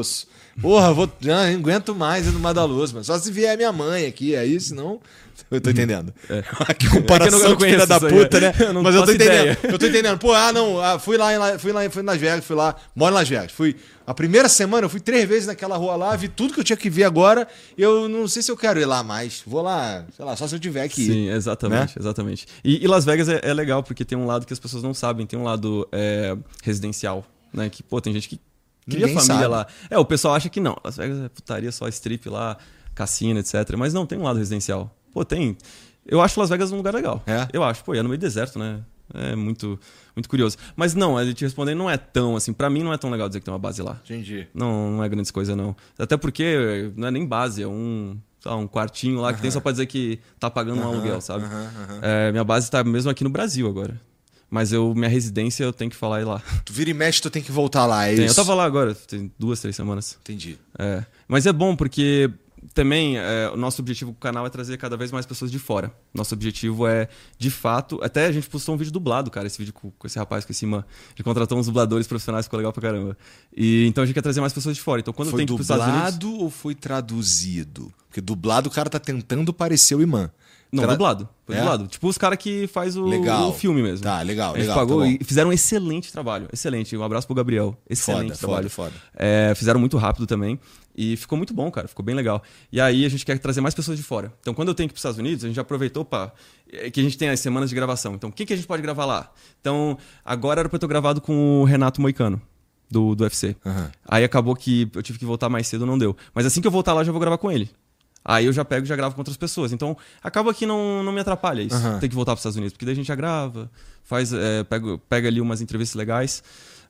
Porra, não aguento mais ir no Madaloso, mas só se vier a minha mãe aqui, aí senão... Eu tô entendendo. Que comparação eu filha da puta, né? Mas eu tô entendendo. Ideia. Eu tô entendendo. Pô, fui em Las Vegas, moro em Las Vegas. A primeira semana eu fui 3 vezes naquela rua lá, vi tudo que eu tinha que ver agora. Eu não sei se eu quero ir lá mais. Vou lá, sei lá, só se eu tiver que ir. Sim, exatamente, né? Exatamente. E Las Vegas é legal, porque tem um lado que as pessoas não sabem, tem um lado residencial, né? Que, pô, tem gente que cria família sabe. Lá. O pessoal acha que não. Las Vegas é putaria, só strip lá, cassino, etc. Mas não, tem um lado residencial. Pô, tem. Eu acho Las Vegas um lugar legal. Eu acho. Pô, é no meio do deserto, né? É muito, muito curioso. Mas não, a gente respondendo, não é tão assim. Pra mim não é tão legal dizer que tem uma base lá. Entendi. Não é grandes coisa, não. Até porque não é nem base, é um quartinho lá que tem só pra dizer que tá pagando um aluguel, sabe? Minha base tá mesmo aqui no Brasil agora. Mas minha residência eu tenho que falar ir lá. Tu vira e mexe, tu tem que voltar lá, é isso? Eu tava lá agora, tem 2, 3 semanas. Entendi. Mas é bom porque... Também, o nosso objetivo com o canal é trazer cada vez mais pessoas de fora. Nosso objetivo é, de fato... Até a gente postou um vídeo dublado, cara. Esse vídeo com esse rapaz, com esse imã. A gente contratou uns dubladores profissionais, ficou legal pra caramba. Então a gente quer trazer mais pessoas de fora. Então quando tem que ir pros Estados Unidos... Foi dublado ou foi traduzido? Porque dublado o cara tá tentando parecer o imã. Não, dublado. Foi dublado. Tipo os caras que faz o filme mesmo. Tá, legal. A gente pagou e fizeram um excelente trabalho. Excelente. Um abraço pro Gabriel. Excelente trabalho. Foda. Fizeram muito rápido também. E ficou muito bom, cara. Ficou bem legal. E aí a gente quer trazer mais pessoas de fora. Então quando eu tenho que ir pros Estados Unidos, a gente já aproveitou que a gente tem as semanas de gravação. Então quem que a gente pode gravar lá? Então agora era pra eu ter gravado com o Renato Moicano. Do UFC. Aí acabou que eu tive que voltar mais cedo, não deu. Mas assim que eu voltar lá, eu já vou gravar com ele. Aí eu já pego e já gravo com outras pessoas. Então, acaba que não me atrapalha isso. Ter que voltar para os Estados Unidos. Porque daí a gente já grava, pega ali umas entrevistas legais.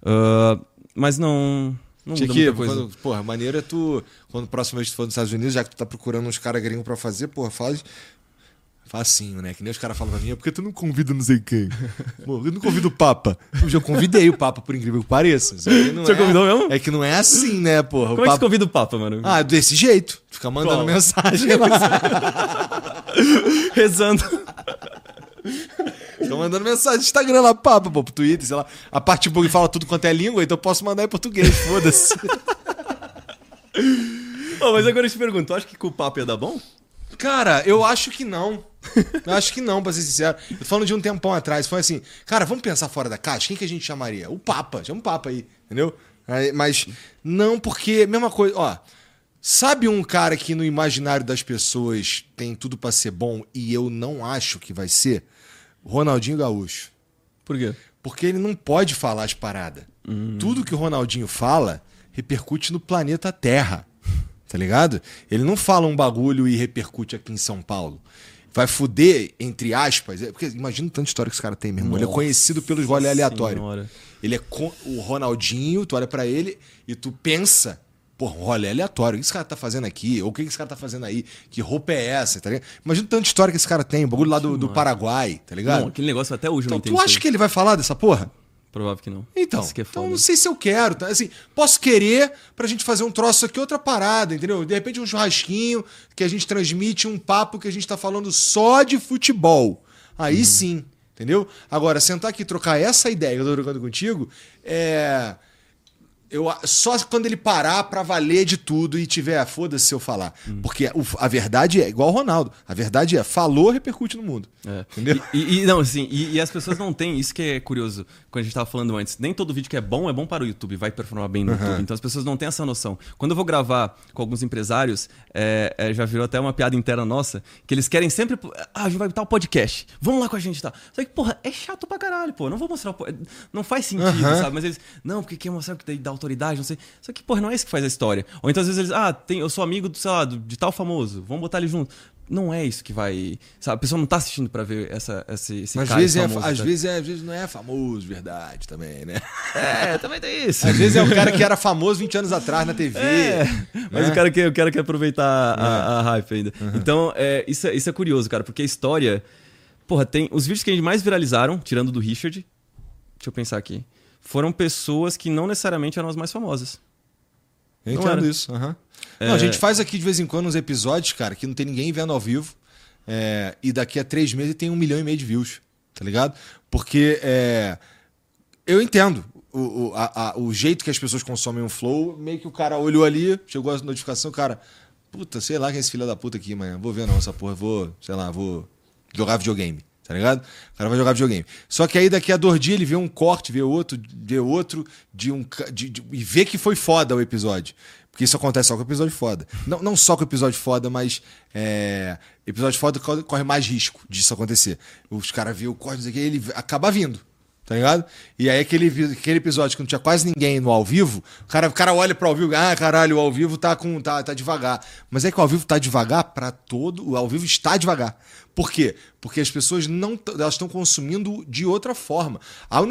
Mas não muda muita coisa. Porra, a maneira é tu... Quando próxima vez que tu for nos Estados Unidos, já que tu tá procurando uns caras gringos para fazer, porra, facinho, né? Que nem os caras falam pra mim, por que tu não convida não sei quem? Pô, eu não convido o Papa. Eu já convidei o Papa, por incrível que pareça. Você convidou mesmo? É que não é assim, né, porra? Como é que você convida o Papa, mano? Desse jeito. Fica mandando mensagem lá. Rezando. Fica mandando mensagem no Instagram lá, Papa, pro Twitter, sei lá. A parte que fala tudo quanto é língua, então eu posso mandar em português, foda-se. Mas agora eu te pergunto, tu acha que com o Papa ia dar bom? Cara, eu acho que não. Eu acho que não, pra ser sincero. Eu tô falando de um tempão atrás. Foi assim, cara, vamos pensar fora da caixa? Quem que a gente chamaria? O Papa. Chama o Papa aí, entendeu? Mas não porque... Mesma coisa, ó. Sabe um cara que no imaginário das pessoas tem tudo pra ser bom e eu não acho que vai ser? Ronaldinho Gaúcho. Por quê? Porque ele não pode falar as paradas. Tudo que o Ronaldinho fala repercute no planeta Terra. Tá ligado? Ele não fala um bagulho e repercute aqui em São Paulo. Vai fuder, entre aspas. Porque imagina tanta história que esse cara tem, meu irmão. Ele é conhecido pelos rolê aleatórios. Ele é o Ronaldinho, tu olha pra ele e tu pensa, porra, um rolê aleatório. O que esse cara tá fazendo aqui? Ou o que esse cara tá fazendo aí? Que roupa é essa? Tá ligado? Imagina tanta história que esse cara tem. O bagulho lá do Paraguai, tá ligado? Não, aquele negócio até hoje eu não entendo. Tu acha que ele vai falar dessa porra? Provável que não. Então não sei se eu quero. Tá? Assim, posso querer pra gente fazer um troço aqui, outra parada, entendeu? De repente um churrasquinho que a gente transmite um papo que a gente tá falando só de futebol. Aí sim, entendeu? Agora, sentar aqui e trocar essa ideia que eu tô trocando contigo, só quando ele parar pra valer de tudo e tiver, foda-se se eu falar. Porque a verdade é igual o Ronaldo. A verdade é, falou, repercute no mundo. Entendeu? Não, assim, e as pessoas não têm, isso que é curioso, quando a gente tava falando antes, nem todo vídeo que é bom para o YouTube, vai performar bem no YouTube. Então as pessoas não têm essa noção. Quando eu vou gravar com alguns empresários, já virou até uma piada interna nossa, que eles querem sempre, a gente vai botar um podcast, vamos lá com a gente, tá? Só que, porra, é chato pra caralho, pô, não vou mostrar, não faz sentido, sabe? Mas eles, não, porque quer mostrar que dá autoridade, não sei. Só que, porra, não é isso que faz a história. Ou então às vezes eles, eu sou amigo sei lá, de tal famoso, vamos botar ele junto. Não é isso que vai... Sabe? A pessoa não tá assistindo pra ver esse cara famoso. Às vezes não é famoso, verdade, também, né? Também tem isso. Às vezes é o cara que era famoso 20 anos atrás na TV. Mas o cara quer aproveitar a hype ainda. Então, isso é curioso, cara, porque a história... Porra, tem os vídeos que a gente mais viralizaram, tirando do Richard, deixa eu pensar aqui, foram pessoas que não necessariamente eram as mais famosas. Eu entendo isso. Não, a gente faz aqui de vez em quando uns episódios, cara, que não tem ninguém vendo ao vivo. E daqui a 3 meses tem 1,5 milhão de views. Tá ligado? Porque eu entendo. o jeito que as pessoas consomem o Flow, meio que o cara olhou ali, chegou a notificação, o cara, puta, sei lá quem é esse filho da puta aqui, mano. Vou ver não essa porra, vou jogar videogame, tá ligado? O cara vai jogar videogame. Só que aí daqui a 2 dias ele vê um corte, vê outro, e vê que foi foda o episódio. Porque isso acontece só com episódio foda. Não só com episódio foda, mas episódio foda corre mais risco disso acontecer. Os caras vê o corte, não sei o que, ele acaba vindo. Tá ligado? E aí aquele episódio que não tinha quase ninguém no ao vivo, o cara olha pro ao vivo, caralho, o ao vivo tá devagar. Mas é que o ao vivo tá devagar pra todo, o ao vivo está devagar. Por quê? Porque as pessoas elas estão consumindo de outra forma.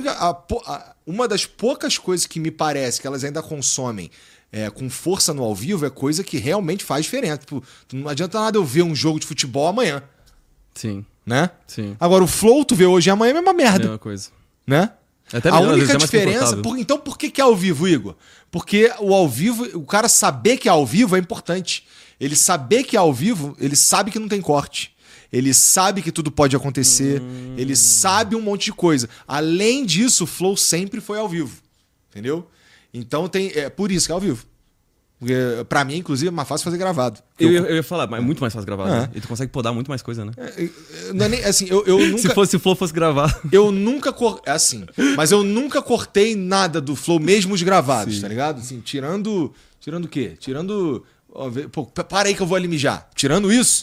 Uma das poucas coisas que me parece que elas ainda consomem com força no ao vivo é coisa que realmente faz diferença. Tipo, não adianta nada eu ver um jogo de futebol amanhã. Sim. Né? Sim. Agora o Flow, tu vê hoje e amanhã é a mesma merda. Mesma coisa. Né? Até a melhor, única é diferença. Então por que é ao vivo, Igor? Porque o ao vivo, o cara saber que é ao vivo é importante. Ele saber que é ao vivo, ele sabe que não tem corte. Ele sabe que tudo pode acontecer. Ele sabe um monte de coisa. Além disso, o Flow sempre foi ao vivo. Entendeu? Então é por isso que é ao vivo. Porque, pra mim, inclusive, é mais fácil fazer gravado. Eu ia falar, mas é muito mais fácil gravado. Né? E tu consegue podar muito mais coisa, né? Não é nem, assim, eu nunca... Se o Flow fosse gravar... Eu nunca... mas eu nunca cortei nada do Flow, mesmo os gravados, Sim. Tá ligado? Assim, tirando o quê? Pô, para aí que eu vou ali mijar. Tirando isso,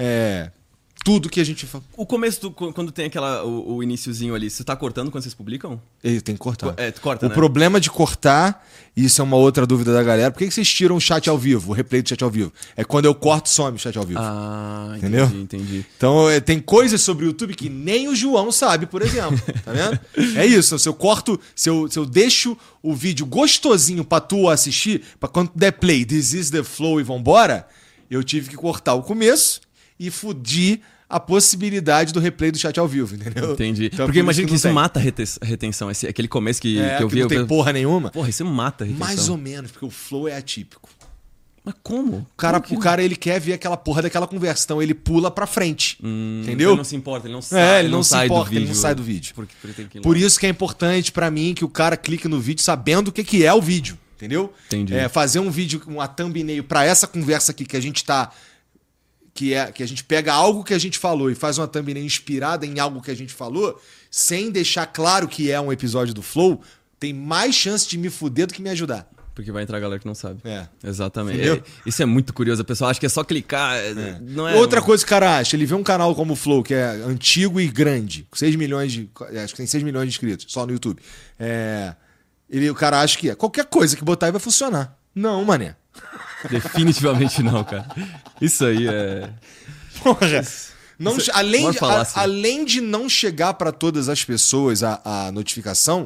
tudo que a gente fala. O começo, quando tem o iniciozinho ali, você tá cortando quando vocês publicam? Ele tem que cortar. Corta, o problema de cortar, isso é uma outra dúvida da galera, por que vocês tiram o chat ao vivo, o replay do chat ao vivo? É quando eu corto, some o chat ao vivo. Entendeu? Entendi. Então tem coisas sobre o YouTube que nem o João sabe, por exemplo. Tá vendo? É isso. Se eu corto, se eu deixo o vídeo gostosinho pra tu assistir, pra quando der play, this is the flow e vambora, eu tive que cortar o começo e fudir a possibilidade do replay do chat ao vivo, entendeu? Entendi. Então, porque imagina que isso mata a retenção. Aquele começo que eu vi... não tem porra nenhuma. Porra, isso mata a retenção. Mais ou menos, porque o Flow é atípico. Mas como? O cara, ele quer ver aquela porra daquela conversa, então ele pula pra frente. Entendeu? Ele não se importa, ele não sai, ele não se importa, ele não sai do vídeo. Por isso que é importante pra mim que o cara clique no vídeo sabendo o que é o vídeo, entendeu? Entendi. Fazer um vídeo, uma thumbnail pra essa conversa aqui que a gente tá... Que a gente pega algo que a gente falou e faz uma thumbnail inspirada em algo que a gente falou, sem deixar claro que é um episódio do Flow, tem mais chance de me fuder do que me ajudar. Porque vai entrar a galera que não sabe. Exatamente. Entendeu? Isso é muito curioso. A pessoa acha que é só clicar. Não é... Outra coisa que o cara acha, ele vê um canal como o Flow, que é antigo e grande, com 6 milhões acho que tem 6 milhões de inscritos, só no YouTube. O cara acha que qualquer coisa que botar aí vai funcionar. Não, mané. Definitivamente não, cara. Isso aí é... Porra. Além de não chegar para todas as pessoas a notificação,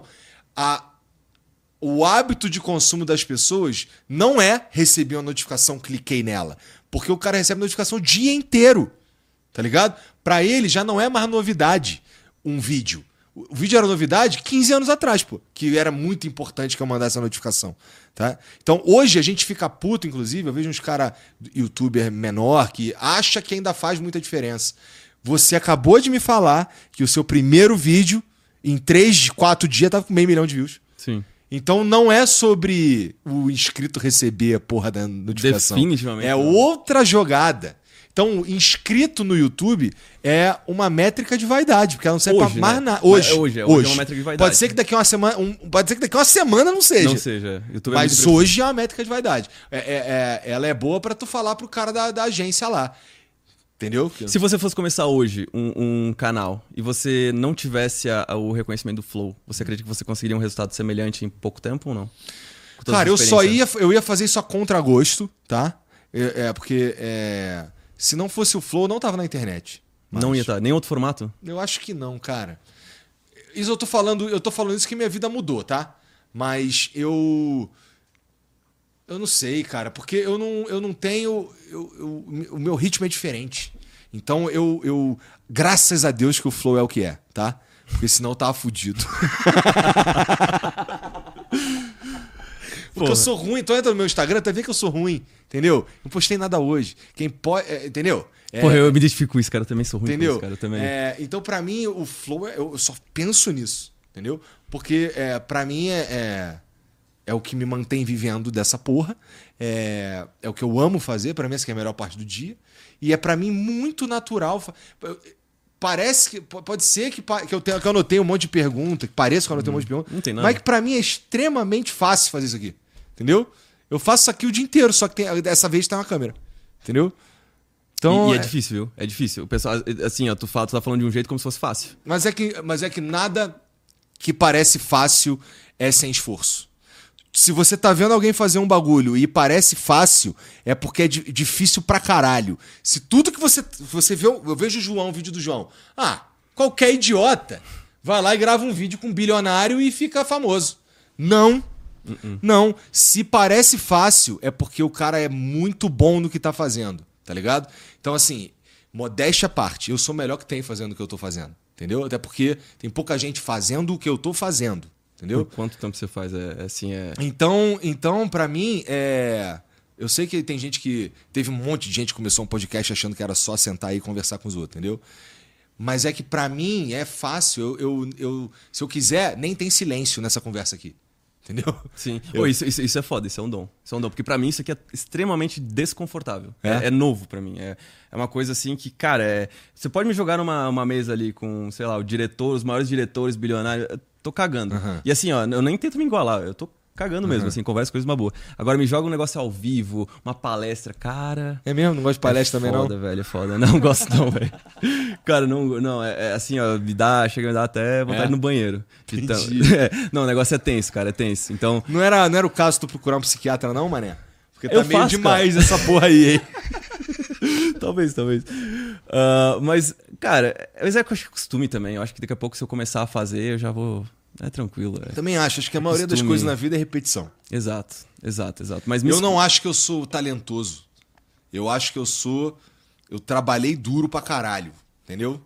o hábito de consumo das pessoas não é receber uma notificação, cliquei nela. Porque o cara recebe notificação o dia inteiro. Tá ligado? Para ele já não é mais novidade um vídeo. O vídeo era novidade 15 anos atrás, pô. Que era muito importante que eu mandasse a notificação. Tá? Então, hoje a gente fica puto, inclusive. Eu vejo uns caras, youtuber menor, que acha que ainda faz muita diferença. Você acabou de me falar que o seu primeiro vídeo, em 3, 4 dias, tava com 500 mil de views. Sim. Então, não é sobre o inscrito receber a porra da notificação. Definitivamente. É outra jogada. Então, inscrito no YouTube é uma métrica de vaidade, porque ela não serve pra mais nada. Hoje é uma métrica de vaidade. Pode ser que daqui a uma semana, não seja. Não seja. YouTube mas hoje é uma métrica de vaidade. Ela é boa pra tu falar pro cara da agência lá. Entendeu? Se você fosse começar hoje um canal e você não tivesse o reconhecimento do Flow, você acredita que você conseguiria um resultado semelhante em pouco tempo ou não? Cara, eu ia fazer isso a contragosto, tá? Porque... Se não fosse o Flow, não tava na internet. Não ia estar. Nem outro formato? Eu acho que não, cara. Isso eu tô falando isso que minha vida mudou, tá? Mas eu não sei, cara, porque eu não tenho... o meu ritmo é diferente. Então graças a Deus que o Flow é o que é, tá? Porque senão eu tava fudido. Porque eu sou ruim, então entra no meu Instagram, até vê que eu sou ruim, entendeu? Não postei nada hoje. Quem pode, entendeu? Porra, eu me identifico com isso, cara. Eu também sou ruim entendeu? com isso, cara. Eu também. Então, pra mim, o Flow, eu só penso nisso, entendeu? Porque pra mim é o que me mantém vivendo dessa porra, é o que eu amo fazer, pra mim essa que é a melhor parte do dia, e é pra mim muito natural. Parece que, pode ser que eu anotei um monte de pergunta, que pareça que eu anotei um monte de pergunta, não tem nada. mas que pra mim é extremamente fácil fazer isso aqui, entendeu? Eu faço isso aqui o dia inteiro, só que dessa vez tem uma câmera, entendeu? Então, e é difícil, viu? É difícil. O pessoal, assim, ó, tu tá falando de um jeito como se fosse fácil. Mas é que nada que parece fácil é sem esforço. Se você tá vendo alguém fazer um bagulho e parece fácil, é porque é difícil pra caralho. Se tudo que você vê... Eu vejo o vídeo do João. Qualquer idiota vai lá e grava um vídeo com um bilionário e fica famoso. Não. Não. Se parece fácil, é porque o cara é muito bom no que tá fazendo. Tá ligado? Então, assim, modéstia à parte. Eu sou o melhor que tem fazendo o que eu tô fazendo. Entendeu? Até porque tem pouca gente fazendo o que eu tô fazendo. Entendeu? Por quanto tempo você faz? Então, pra mim, eu sei que tem gente que... Teve um monte de gente que começou um podcast achando que era só sentar aí e conversar com os outros, entendeu? Mas é que pra mim é fácil. Se eu quiser, nem tem silêncio nessa conversa aqui. Entendeu? Sim. Isso é foda, isso é um dom. Isso é um dom. Porque pra mim isso aqui é extremamente desconfortável. É novo pra mim. É uma coisa assim que, cara, você pode me jogar numa mesa ali com, sei lá, os maiores diretores bilionários. Eu tô cagando. E assim, ó, eu nem tento me igualar. Eu tô cagando mesmo, assim, conversa coisas uma boa. Agora me joga um negócio ao vivo, uma palestra, cara... É mesmo? Não gosto de palestra também, não? É foda, velho, é foda. Não gosto não, velho. Cara, não, assim, ó, chega a me dar até vontade de ir no banheiro. Então, não, o negócio é tenso, cara, é tenso. Então... Não era o caso de tu procurar um psiquiatra, não, mané? Porque tá meio demais essa porra aí, hein? Talvez. Mas, cara, eu acho que é costume também. Eu acho que daqui a pouco, se eu começar a fazer, eu já vou... É tranquilo. Também acho que a maioria das coisas na vida é repetição. Exato. Mas eu não acho que eu sou talentoso. Eu acho que eu trabalhei duro pra caralho. Entendeu?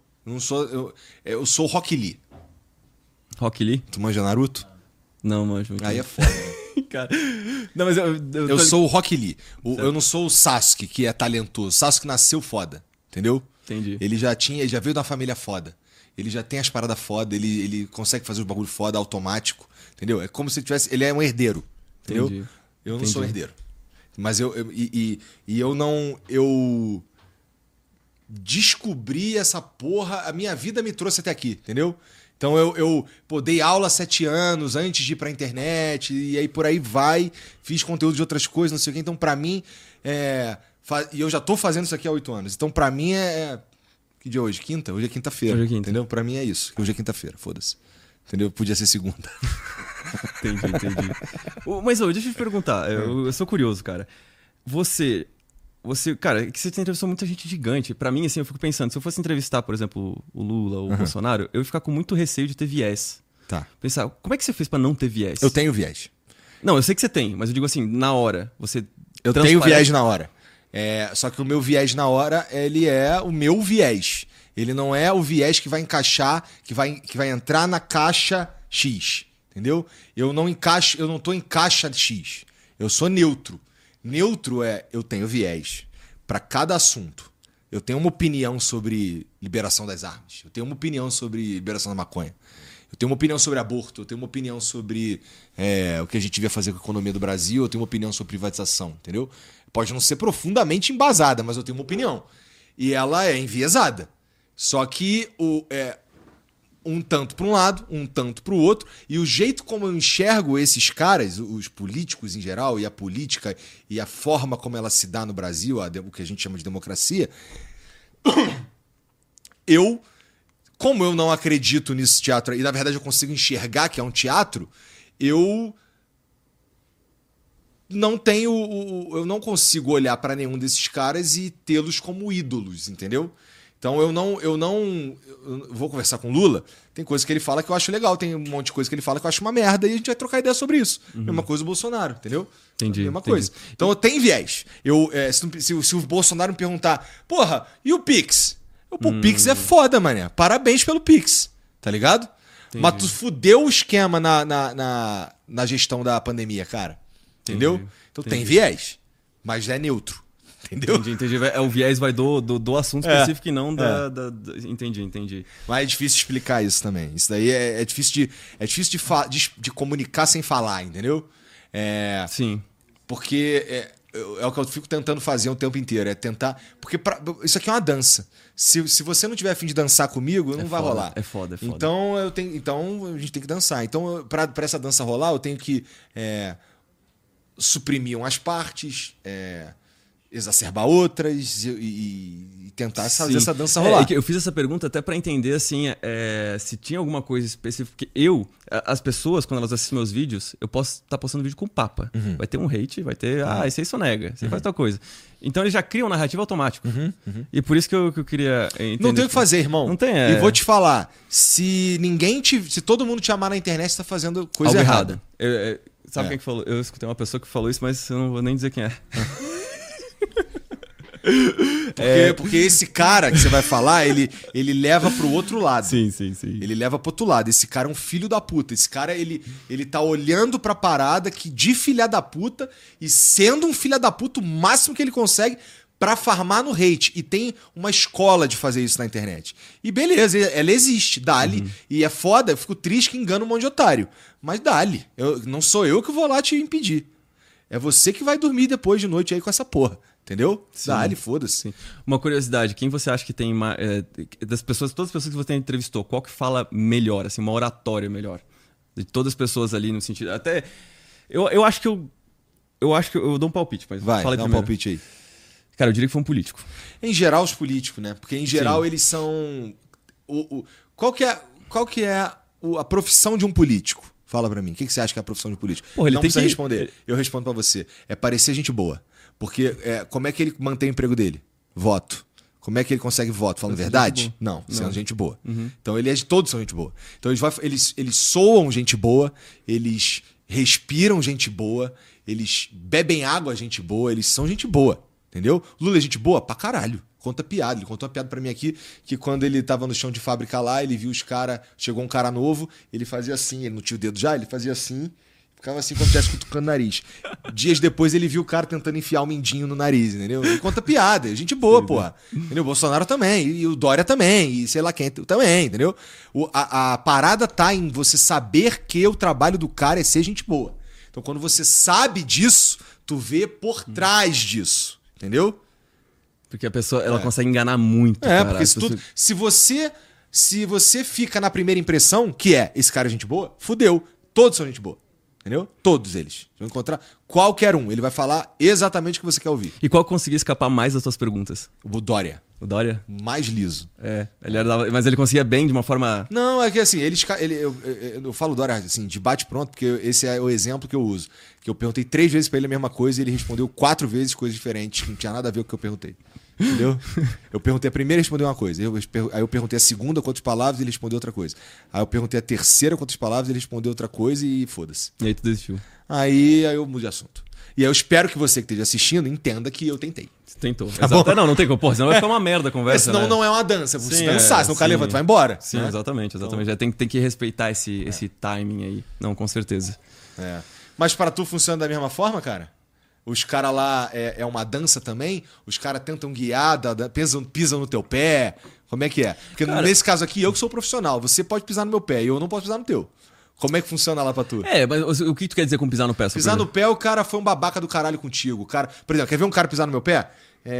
Eu sou o Rock Lee. Rock Lee? Tu manja Naruto? Não, manjo. Aí é foda, né? Cara, não, mas eu sou o Rock Lee. Eu não sou o Sasuke, que é talentoso. O Sasuke nasceu foda. Entendeu? Entendi. Ele já veio da família foda. Ele já tem as paradas foda, ele consegue fazer os bagulho foda automático, entendeu? É como se tivesse... Ele é um herdeiro, entendeu? Entendi. Eu não sou herdeiro. Mas eu descobri essa porra, a minha vida me trouxe até aqui, entendeu? Então eu dei aula há 7 anos antes de ir pra internet, e aí por aí vai, fiz conteúdo de outras coisas, não sei o quê. Então pra mim, e eu já tô fazendo isso aqui há 8 anos, então pra mim Que dia é hoje? Quinta? Hoje é quinta-feira. Hoje é quinta. Entendeu? Pra mim é isso. Hoje é quinta-feira, foda-se. Entendeu? Podia ser segunda. Entendi. Mas deixa eu te perguntar. Eu sou curioso, cara. Você... Cara, que você entrevistou muita gente gigante. Pra mim, assim, eu fico pensando, se eu fosse entrevistar, por exemplo, o Lula ou o Bolsonaro, eu ia ficar com muito receio de ter viés. Tá. Pensar, como é que você fez pra não ter viés? Eu tenho viés. Não, eu sei que você tem, mas eu digo assim, na hora, você... Eu tenho viés na hora. Só que o meu viés na hora, ele é o meu viés. Ele não é o viés que vai encaixar, que vai entrar na caixa X. Entendeu? Eu não tô em caixa X. Eu sou neutro. Neutro eu tenho viés para cada assunto. Eu tenho uma opinião sobre liberação das armas. Eu tenho uma opinião sobre liberação da maconha. Eu tenho uma opinião sobre aborto. Eu tenho uma opinião sobre o que a gente devia fazer com a economia do Brasil. Eu tenho uma opinião sobre privatização. Entendeu? Pode não ser profundamente embasada, mas eu tenho uma opinião. E ela é enviesada. Só que um tanto para um lado, um tanto para o outro. E o jeito como eu enxergo esses caras, os políticos em geral, e a política, e a forma como ela se dá no Brasil, o que a gente chama de democracia, como eu não acredito nesse teatro, e na verdade eu consigo enxergar que é um teatro, eu não consigo olhar para nenhum desses caras e tê-los como ídolos, entendeu? Então eu vou conversar com o Lula, tem coisa que ele fala que eu acho legal, tem um monte de coisa que ele fala que eu acho uma merda, e a gente vai trocar ideia sobre isso. Mesma coisa o Bolsonaro, entendeu? Entendi. Mesma coisa. Então eu tenho viés. Se o Bolsonaro me perguntar, porra, e o Pix? O Pix é foda, mané. Parabéns pelo Pix, tá ligado? Entendi. Mas tu fudeu o esquema na gestão da pandemia, cara. Entendeu? Então tem viés, mas é neutro. Entendeu? Entendi. O viés vai do assunto específico e não da... Entendi. Mas é difícil explicar isso também. Isso daí é difícil de comunicar sem falar, entendeu? Sim. Porque é o que eu fico tentando fazer o tempo inteiro. É tentar... Porque isso aqui é uma dança. Se você não tiver a fim de dançar comigo, não vai rolar. É foda. Então, a gente tem que dançar. Então, pra essa dança rolar, eu tenho que suprimir umas partes... exacerbar outras e tentar fazer essa dança rolar. Eu fiz essa pergunta até pra entender assim, se tinha alguma coisa específica. Porque as pessoas, quando elas assistem meus vídeos, eu posso estar postando vídeo com papa. Vai ter um hate, vai ter, esse aí sonega, você faz tal coisa. Então eles já criam narrativa automático. E por isso que eu queria entender. Não tem o que fazer, irmão. Não tem, E vou te falar, se todo mundo te amar na internet, você tá fazendo coisa errada. Sabe quem que falou? Eu escutei uma pessoa que falou isso, mas eu não vou nem dizer quem é. Porque esse cara que você vai falar, ele leva pro outro lado. Sim. Ele leva pro outro lado. Esse cara é um filho da puta. Esse cara, ele tá olhando pra parada de filha da puta e sendo um filho da puta o máximo que ele consegue pra farmar no hate. E tem uma escola de fazer isso na internet. E beleza, ela existe, dá-lhe. E é foda, eu fico triste que engana um monte de otário. Mas dá-lhe. Não sou eu que vou lá te impedir. É você que vai dormir depois de noite aí com essa porra. Entendeu? Dá-lhe, foda-se. Uma curiosidade, quem você acha que tem todas as pessoas que você entrevistou, qual que fala melhor, assim, uma oratória melhor? De todas as pessoas ali no sentido. Até. Eu acho que eu dou um palpite, mas vai, fala dá primeiro. Um palpite aí. Cara, eu diria que foi um político. Em geral, os políticos, né? Porque em geral eles são. Qual que é a profissão de um político? Fala pra mim. O que você acha que é a profissão de um político? Porra, ele não tem precisa que responder. Eu respondo pra você. É parecer gente boa. Porque como é que ele mantém o emprego dele? Voto. Como é que ele consegue voto? Falando verdade? Não, sendo gente boa. Então todos são gente boa. Então eles soam gente boa, eles respiram gente boa, eles bebem água gente boa, eles são gente boa. Entendeu? Lula é gente boa? Pra caralho. Conta piada. Ele contou uma piada pra mim aqui que quando ele tava no chão de fábrica lá, ele viu os caras. Chegou um cara novo, ele fazia assim, ele não tinha o dedo já, ele fazia assim. Ficava assim como se estivesse cutucando o nariz. Dias depois ele viu o cara tentando enfiar o mindinho no nariz, entendeu? Ele conta piada, é gente boa, porra. Entendeu? O Bolsonaro também, e o Dória também, e sei lá quem também, entendeu? A parada tá em você saber que o trabalho do cara é ser gente boa. Então quando você sabe disso, tu vê por trás disso, entendeu? Porque a pessoa, ela consegue enganar muito, cara. Porque se você fica na primeira impressão, que esse cara é gente boa, fudeu. Todos são gente boa. Entendeu? Todos eles. Vão encontrar qualquer um. Ele vai falar exatamente o que você quer ouvir. E qual conseguia escapar mais das suas perguntas? O Dória. O Dória? Mais liso. Mas ele conseguia bem de uma forma... Não, é que assim, eu falo Dória assim, de bate pronto, porque esse é o exemplo que eu uso. Que eu perguntei 3 vezes pra ele a mesma coisa e ele respondeu 4 vezes coisas diferentes, que não tinha nada a ver com o que eu perguntei. Entendeu? Eu perguntei a primeira e respondeu uma coisa. Aí eu perguntei a segunda com outras palavras e ele respondeu outra coisa. Aí eu perguntei a terceira com outras palavras e ele respondeu outra coisa e foda-se. E aí tu desistiu. Aí eu mudei de assunto. E aí eu espero que você que esteja assistindo entenda que eu tentei. Você tentou. Tá bom? Não tem como. Pô, senão vai ficar uma merda a conversa. Senão não é uma dança. Você dançar, senão o cara levanta e vai embora. Sim, né? Exatamente. Já tem que respeitar esse timing aí. Não, com certeza. Mas para tu funciona da mesma forma, cara? Os caras lá é uma dança também? Os caras tentam guiar, pisam no teu pé? Como é que é? Porque nesse caso aqui, eu que sou profissional. Você pode pisar no meu pé e eu não posso pisar no teu. Como é que funciona lá pra tu? Mas o que tu quer dizer com pisar no pé? Pisar no pé, o cara foi um babaca do caralho contigo. O cara, por exemplo, quer ver um cara pisar no meu pé?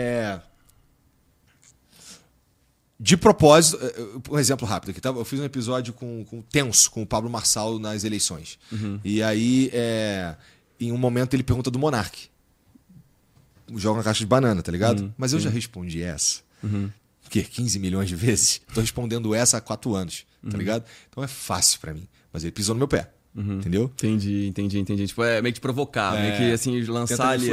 De propósito, um exemplo rápido aqui, tá? Eu fiz um episódio tenso com o Pablo Marçal nas eleições. E aí, em um momento, ele pergunta do Monark. Joga na caixa de banana, tá ligado? Mas eu já respondi essa. O quê? 15 milhões de vezes? Tô respondendo essa há 4 anos, tá ligado? Então é fácil pra mim. Mas ele pisou no meu pé. Entendeu? Entendi. Tipo, meio que provocar, meio que assim, lançar ali.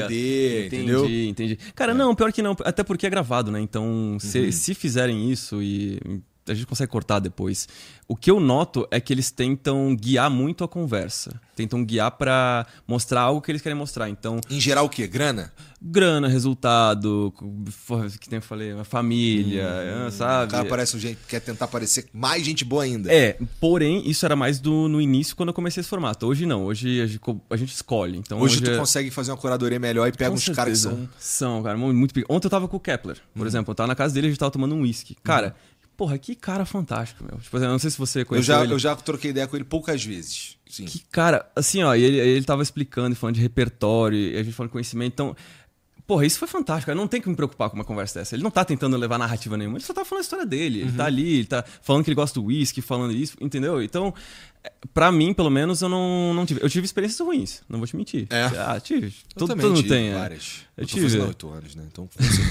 Entendi. Cara, não, pior que não. Até porque é gravado, né? Então, se fizerem isso e a gente consegue cortar depois. O que eu noto é que eles tentam guiar muito a conversa. Tentam guiar pra mostrar algo que eles querem mostrar. Então, em geral, o quê? Grana? Grana, resultado, que nem eu falei, uma família, sabe? O cara parece um gente que quer tentar parecer mais gente boa ainda. Porém, isso era mais no início quando eu comecei esse formato. Hoje não, hoje a gente escolhe. Então, hoje tu consegue fazer uma curadoria melhor e pega uns caras que são... São, cara, muito... Ontem eu tava com o Kepler, por exemplo. Eu tava na casa dele e a gente tava tomando um whisky. Cara, porra, que cara fantástico, meu. Tipo, eu não sei se você conheceu ele. Eu já troquei ideia com ele poucas vezes. Sim. Que cara, assim, ó, e ele tava explicando, falando de repertório, e a gente falando de conhecimento, então... Porra, isso foi fantástico, cara. Não tem que me preocupar com uma conversa dessa. Ele não tá tentando levar narrativa nenhuma, ele só tá falando a história dele. Ele tá ali, ele tá falando que ele gosta do whisky, falando isso, entendeu? Então, pra mim, pelo menos, eu não tive. Eu tive experiências ruins, não vou te mentir. Tive. Todo mundo tem. Várias. Eu tô fazendo 8 anos, né? Então,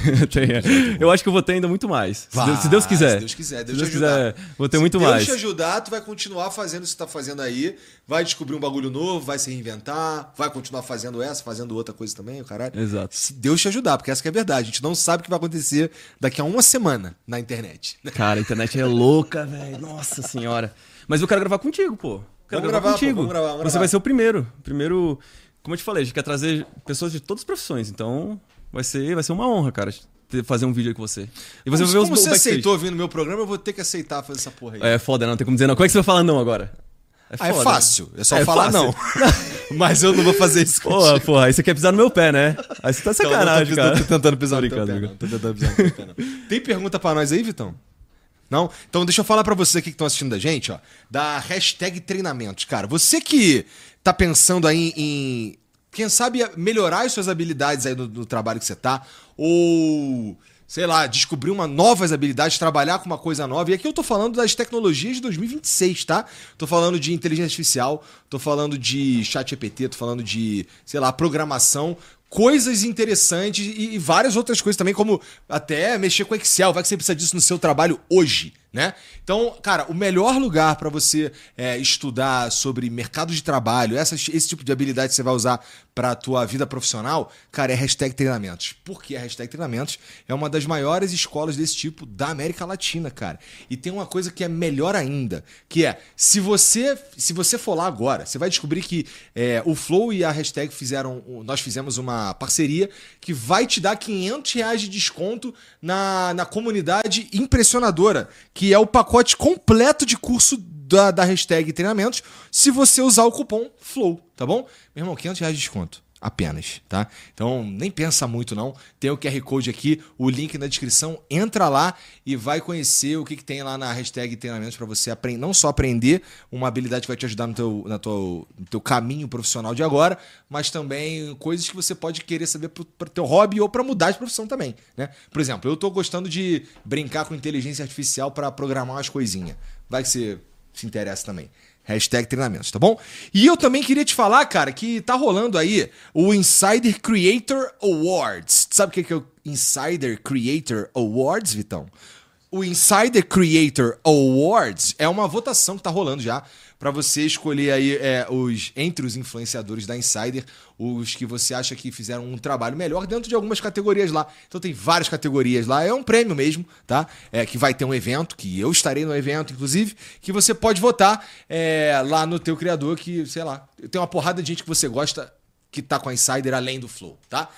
eu acho que eu vou ter ainda muito mais. Se Deus quiser. Se Deus quiser, Deus te ajudar. Vou ter muito mais. Se Deus te ajudar, tu vai continuar fazendo o que você tá fazendo aí, vai descobrir um bagulho novo, vai se reinventar, vai continuar fazendo outra coisa também, o caralho. Exato. Se Deus te ajudar, porque essa que é a verdade. A gente não sabe o que vai acontecer daqui a uma semana na internet. Cara, a internet é louca, velho. Nossa senhora. Mas eu quero gravar contigo, pô. Vamos gravar. Você vai ser o primeiro. Primeiro, como eu te falei, a gente quer trazer pessoas de todas as profissões. Então, vai ser uma honra, cara, fazer um vídeo aí com você. E você vai ver como você aceitou vir no meu programa, eu vou ter que aceitar fazer essa porra aí. É foda, não tem como dizer não. Como é que você vai falar não agora? É fácil. É só falar não. Mas eu não vou fazer isso contigo. Porra, aí você quer pisar no meu pé, né? Aí você tá de sacanagem, cara. Tô tentando pisar no teu pé, não. Tô tentando pisar no teu pé, não. Tem pergunta pra nós aí, Vitão? Não? Então deixa eu falar pra você aqui que estão assistindo da gente, ó, da hashtag treinamentos. Cara, você que tá pensando aí em quem sabe, melhorar as suas habilidades aí no trabalho que você tá, ou, sei lá, descobrir novas habilidades, trabalhar com uma coisa nova. E aqui eu tô falando das tecnologias de 2026, tá? Tô falando de inteligência artificial, tô falando de chat GPT, tô falando de, sei lá, programação, coisas interessantes e várias outras coisas também, como até mexer com Excel. Vai que você precisa disso no seu trabalho hoje, né? Então, cara, o melhor lugar para você estudar sobre mercado de trabalho, esse tipo de habilidade que você vai usar para a tua vida profissional, cara, é hashtag treinamentos. Porque a hashtag treinamentos é uma das maiores escolas desse tipo da América Latina, cara. E tem uma coisa que é melhor ainda, que é, se você for lá agora, você vai descobrir que o Flow e a hashtag nós fizemos uma parceria que vai te dar R$500 de desconto na comunidade impressionadora, que é o pacote completo de curso da hashtag treinamentos, se você usar o cupom FLOW, tá bom? Meu irmão, R$500 de desconto. Apenas, tá? Então, nem pensa muito não. Tem o QR Code aqui, o link na descrição. Entra lá e vai conhecer o que tem lá na hashtag treinamentos para você aprender, não só aprender uma habilidade que vai te ajudar no teu caminho profissional de agora, mas também coisas que você pode querer saber para teu hobby ou para mudar de profissão também, né? Por exemplo, eu tô gostando de brincar com inteligência artificial para programar umas coisinhas. Vai que você se interessa também. Hashtag treinamentos, tá bom? E eu também queria te falar, cara, que tá rolando aí o Insider Creator Awards. Sabe o que é o Insider Creator Awards, Vitão? O Insider Creator Awards é uma votação que tá rolando já para você escolher aí entre os influenciadores da Insider, os que você acha que fizeram um trabalho melhor dentro de algumas categorias lá. Então tem várias categorias lá, é um prêmio mesmo, tá? Que vai ter um evento, que eu estarei no evento, inclusive, que você pode votar lá no teu criador, que, sei lá, tem uma porrada de gente que você gosta que tá com a Insider além do Flow, tá?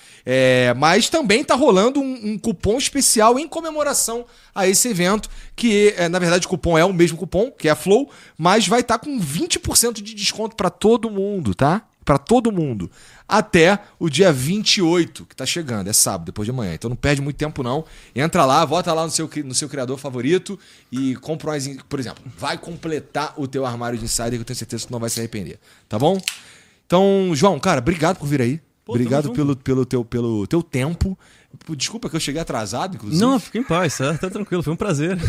Mas também tá rolando um cupom especial em comemoração a esse evento, que na verdade o cupom é o mesmo cupom, que é a Flow, mas vai estar com 20% de desconto para todo mundo, tá? Para todo mundo. Até o dia 28, que tá chegando, é sábado, depois de amanhã. Então não perde muito tempo não. Entra lá, vota lá no seu criador favorito e compra umas, por exemplo, vai completar o teu armário de Insider, que eu tenho certeza que tu não vai se arrepender, tá bom? Então, João, cara, obrigado por vir aí. Pô, obrigado pelo teu tempo. Desculpa que eu cheguei atrasado, inclusive. Não, fica em paz, tá tranquilo, foi um prazer.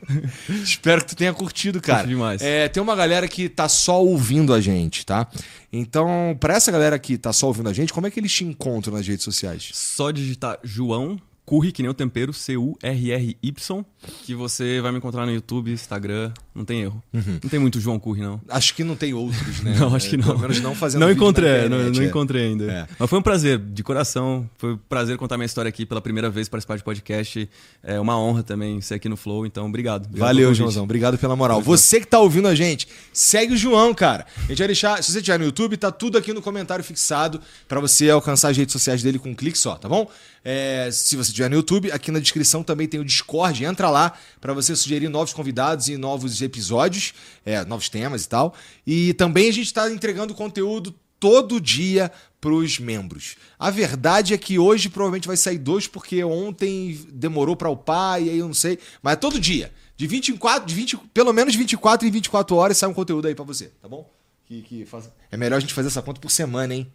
Espero que tu tenha curtido, cara. Curti demais. Tem uma galera que tá só ouvindo a gente, tá? Então, pra essa galera que tá só ouvindo a gente, como é que eles te encontram nas redes sociais? Só digitar João Curry, que nem o tempero, CURRY, que você vai me encontrar no YouTube, Instagram, não tem erro. Não tem muito João Curri, não. Acho que não tem outros, né? Não, acho que não. Pelo menos não fazendo Não vídeo encontrei, na internet, não encontrei ainda. É. Mas foi um prazer, de coração. Foi um prazer contar minha história aqui pela primeira vez, participar de podcast. É uma honra também ser aqui no Flow, então obrigado. Valeu, Joãozão. Obrigado pela moral. Você que tá ouvindo a gente, segue o João, cara. A gente vai deixar, se você estiver no YouTube, tá tudo aqui no comentário fixado pra você alcançar as redes sociais dele com um clique só, tá bom? Se você estiver no YouTube, aqui na descrição também tem o Discord. Entra lá pra você sugerir novos convidados e novos episódios, novos temas e tal. E também a gente tá entregando conteúdo todo dia pros membros. A verdade é que hoje provavelmente vai sair 2, porque ontem demorou pra upar e aí eu não sei. Mas é todo dia. Pelo menos 24 em 24 horas sai um conteúdo aí pra você, tá bom? É melhor a gente fazer essa conta por semana, hein?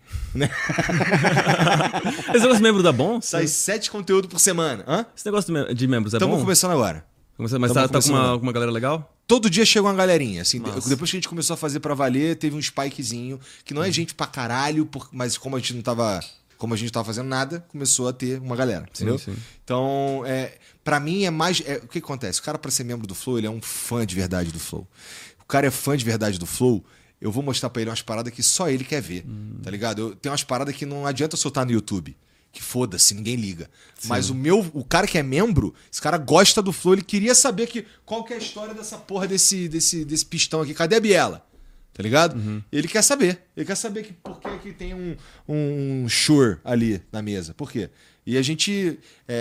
Esse negócio de membro dá bom? Sai 7 conteúdos por semana. Hã? Esse negócio de membros é bom? Estamos começando agora. Mas tá com uma galera legal? Todo dia chega uma galerinha. Assim, Nossa. depois que a gente começou a fazer pra valer, teve um spikezinho, que não é gente pra caralho, mas como a gente não tava fazendo nada, começou a ter uma galera, entendeu? Sim. Então, pra mim é mais... o que acontece? O cara, pra ser membro do Flow, ele é um fã de verdade do Flow. O cara é fã de verdade do Flow, eu vou mostrar pra ele umas paradas que só ele quer ver, tá ligado? Tem umas paradas que não adianta eu soltar no YouTube. Que foda-se, ninguém liga. Sim. Mas o cara que é membro, esse cara gosta do Flow, ele queria saber qual que é a história dessa porra desse pistão aqui. Cadê a Biela? Tá ligado? Ele quer saber. Ele quer saber por que tem um Shure ali na mesa. Por quê? E a gente...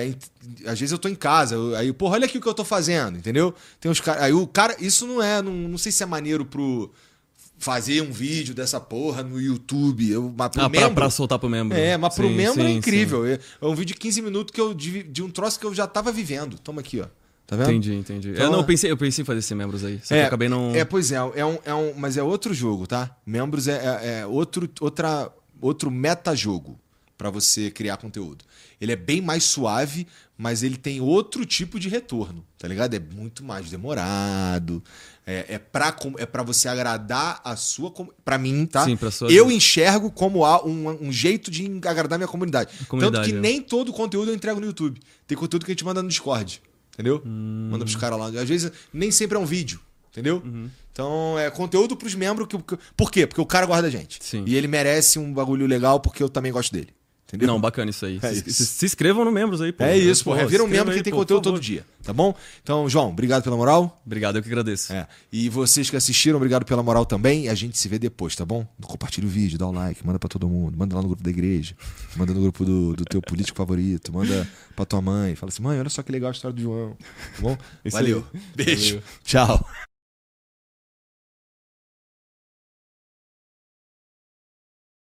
às vezes eu tô em casa, aí, porra, olha aqui o que eu tô fazendo, entendeu? Tem uns caras... Aí o cara... Isso não é... Não sei se é maneiro fazer um vídeo dessa porra no YouTube. Pra soltar pro membro. Mas pro membro é incrível. Sim. É um vídeo de 15 minutos de um troço que eu já tava vivendo. Toma aqui, ó. Tá vendo? Entendi. Então, eu pensei em fazer esses membros aí. Só que eu acabei não... Pois é. Mas é outro jogo, tá? Membros é outro meta-jogo pra você criar conteúdo. Ele é bem mais suave, mas ele tem outro tipo de retorno, tá ligado? É muito mais demorado. É pra você agradar a sua... Pra mim, tá? Sim, pra sua... Eu enxergo como um jeito de agradar minha comunidade. Tanto que nem todo conteúdo eu entrego no YouTube. Tem conteúdo que a gente manda no Discord, entendeu? Manda pros caras lá. Às vezes, nem sempre é um vídeo, entendeu? Então, é conteúdo pros membros. Por quê? Porque o cara gosta da gente. Sim. E ele merece um bagulho legal porque eu também gosto dele. Entendeu? Não, bacana isso aí. Se inscrevam no membros aí, pô. É isso, pô. Vira um membro que tem conteúdo todo dia, tá bom? Então, João, obrigado pela moral. Obrigado, eu que agradeço. E vocês que assistiram, obrigado pela moral também. E a gente se vê depois, tá bom? Compartilha o vídeo, dá o like, manda pra todo mundo. Manda lá no grupo da igreja. Manda no grupo do teu político favorito. Manda pra tua mãe. Fala assim, mãe, olha só que legal a história do João. Tá bom? Valeu. Beijo. Valeu. Tchau.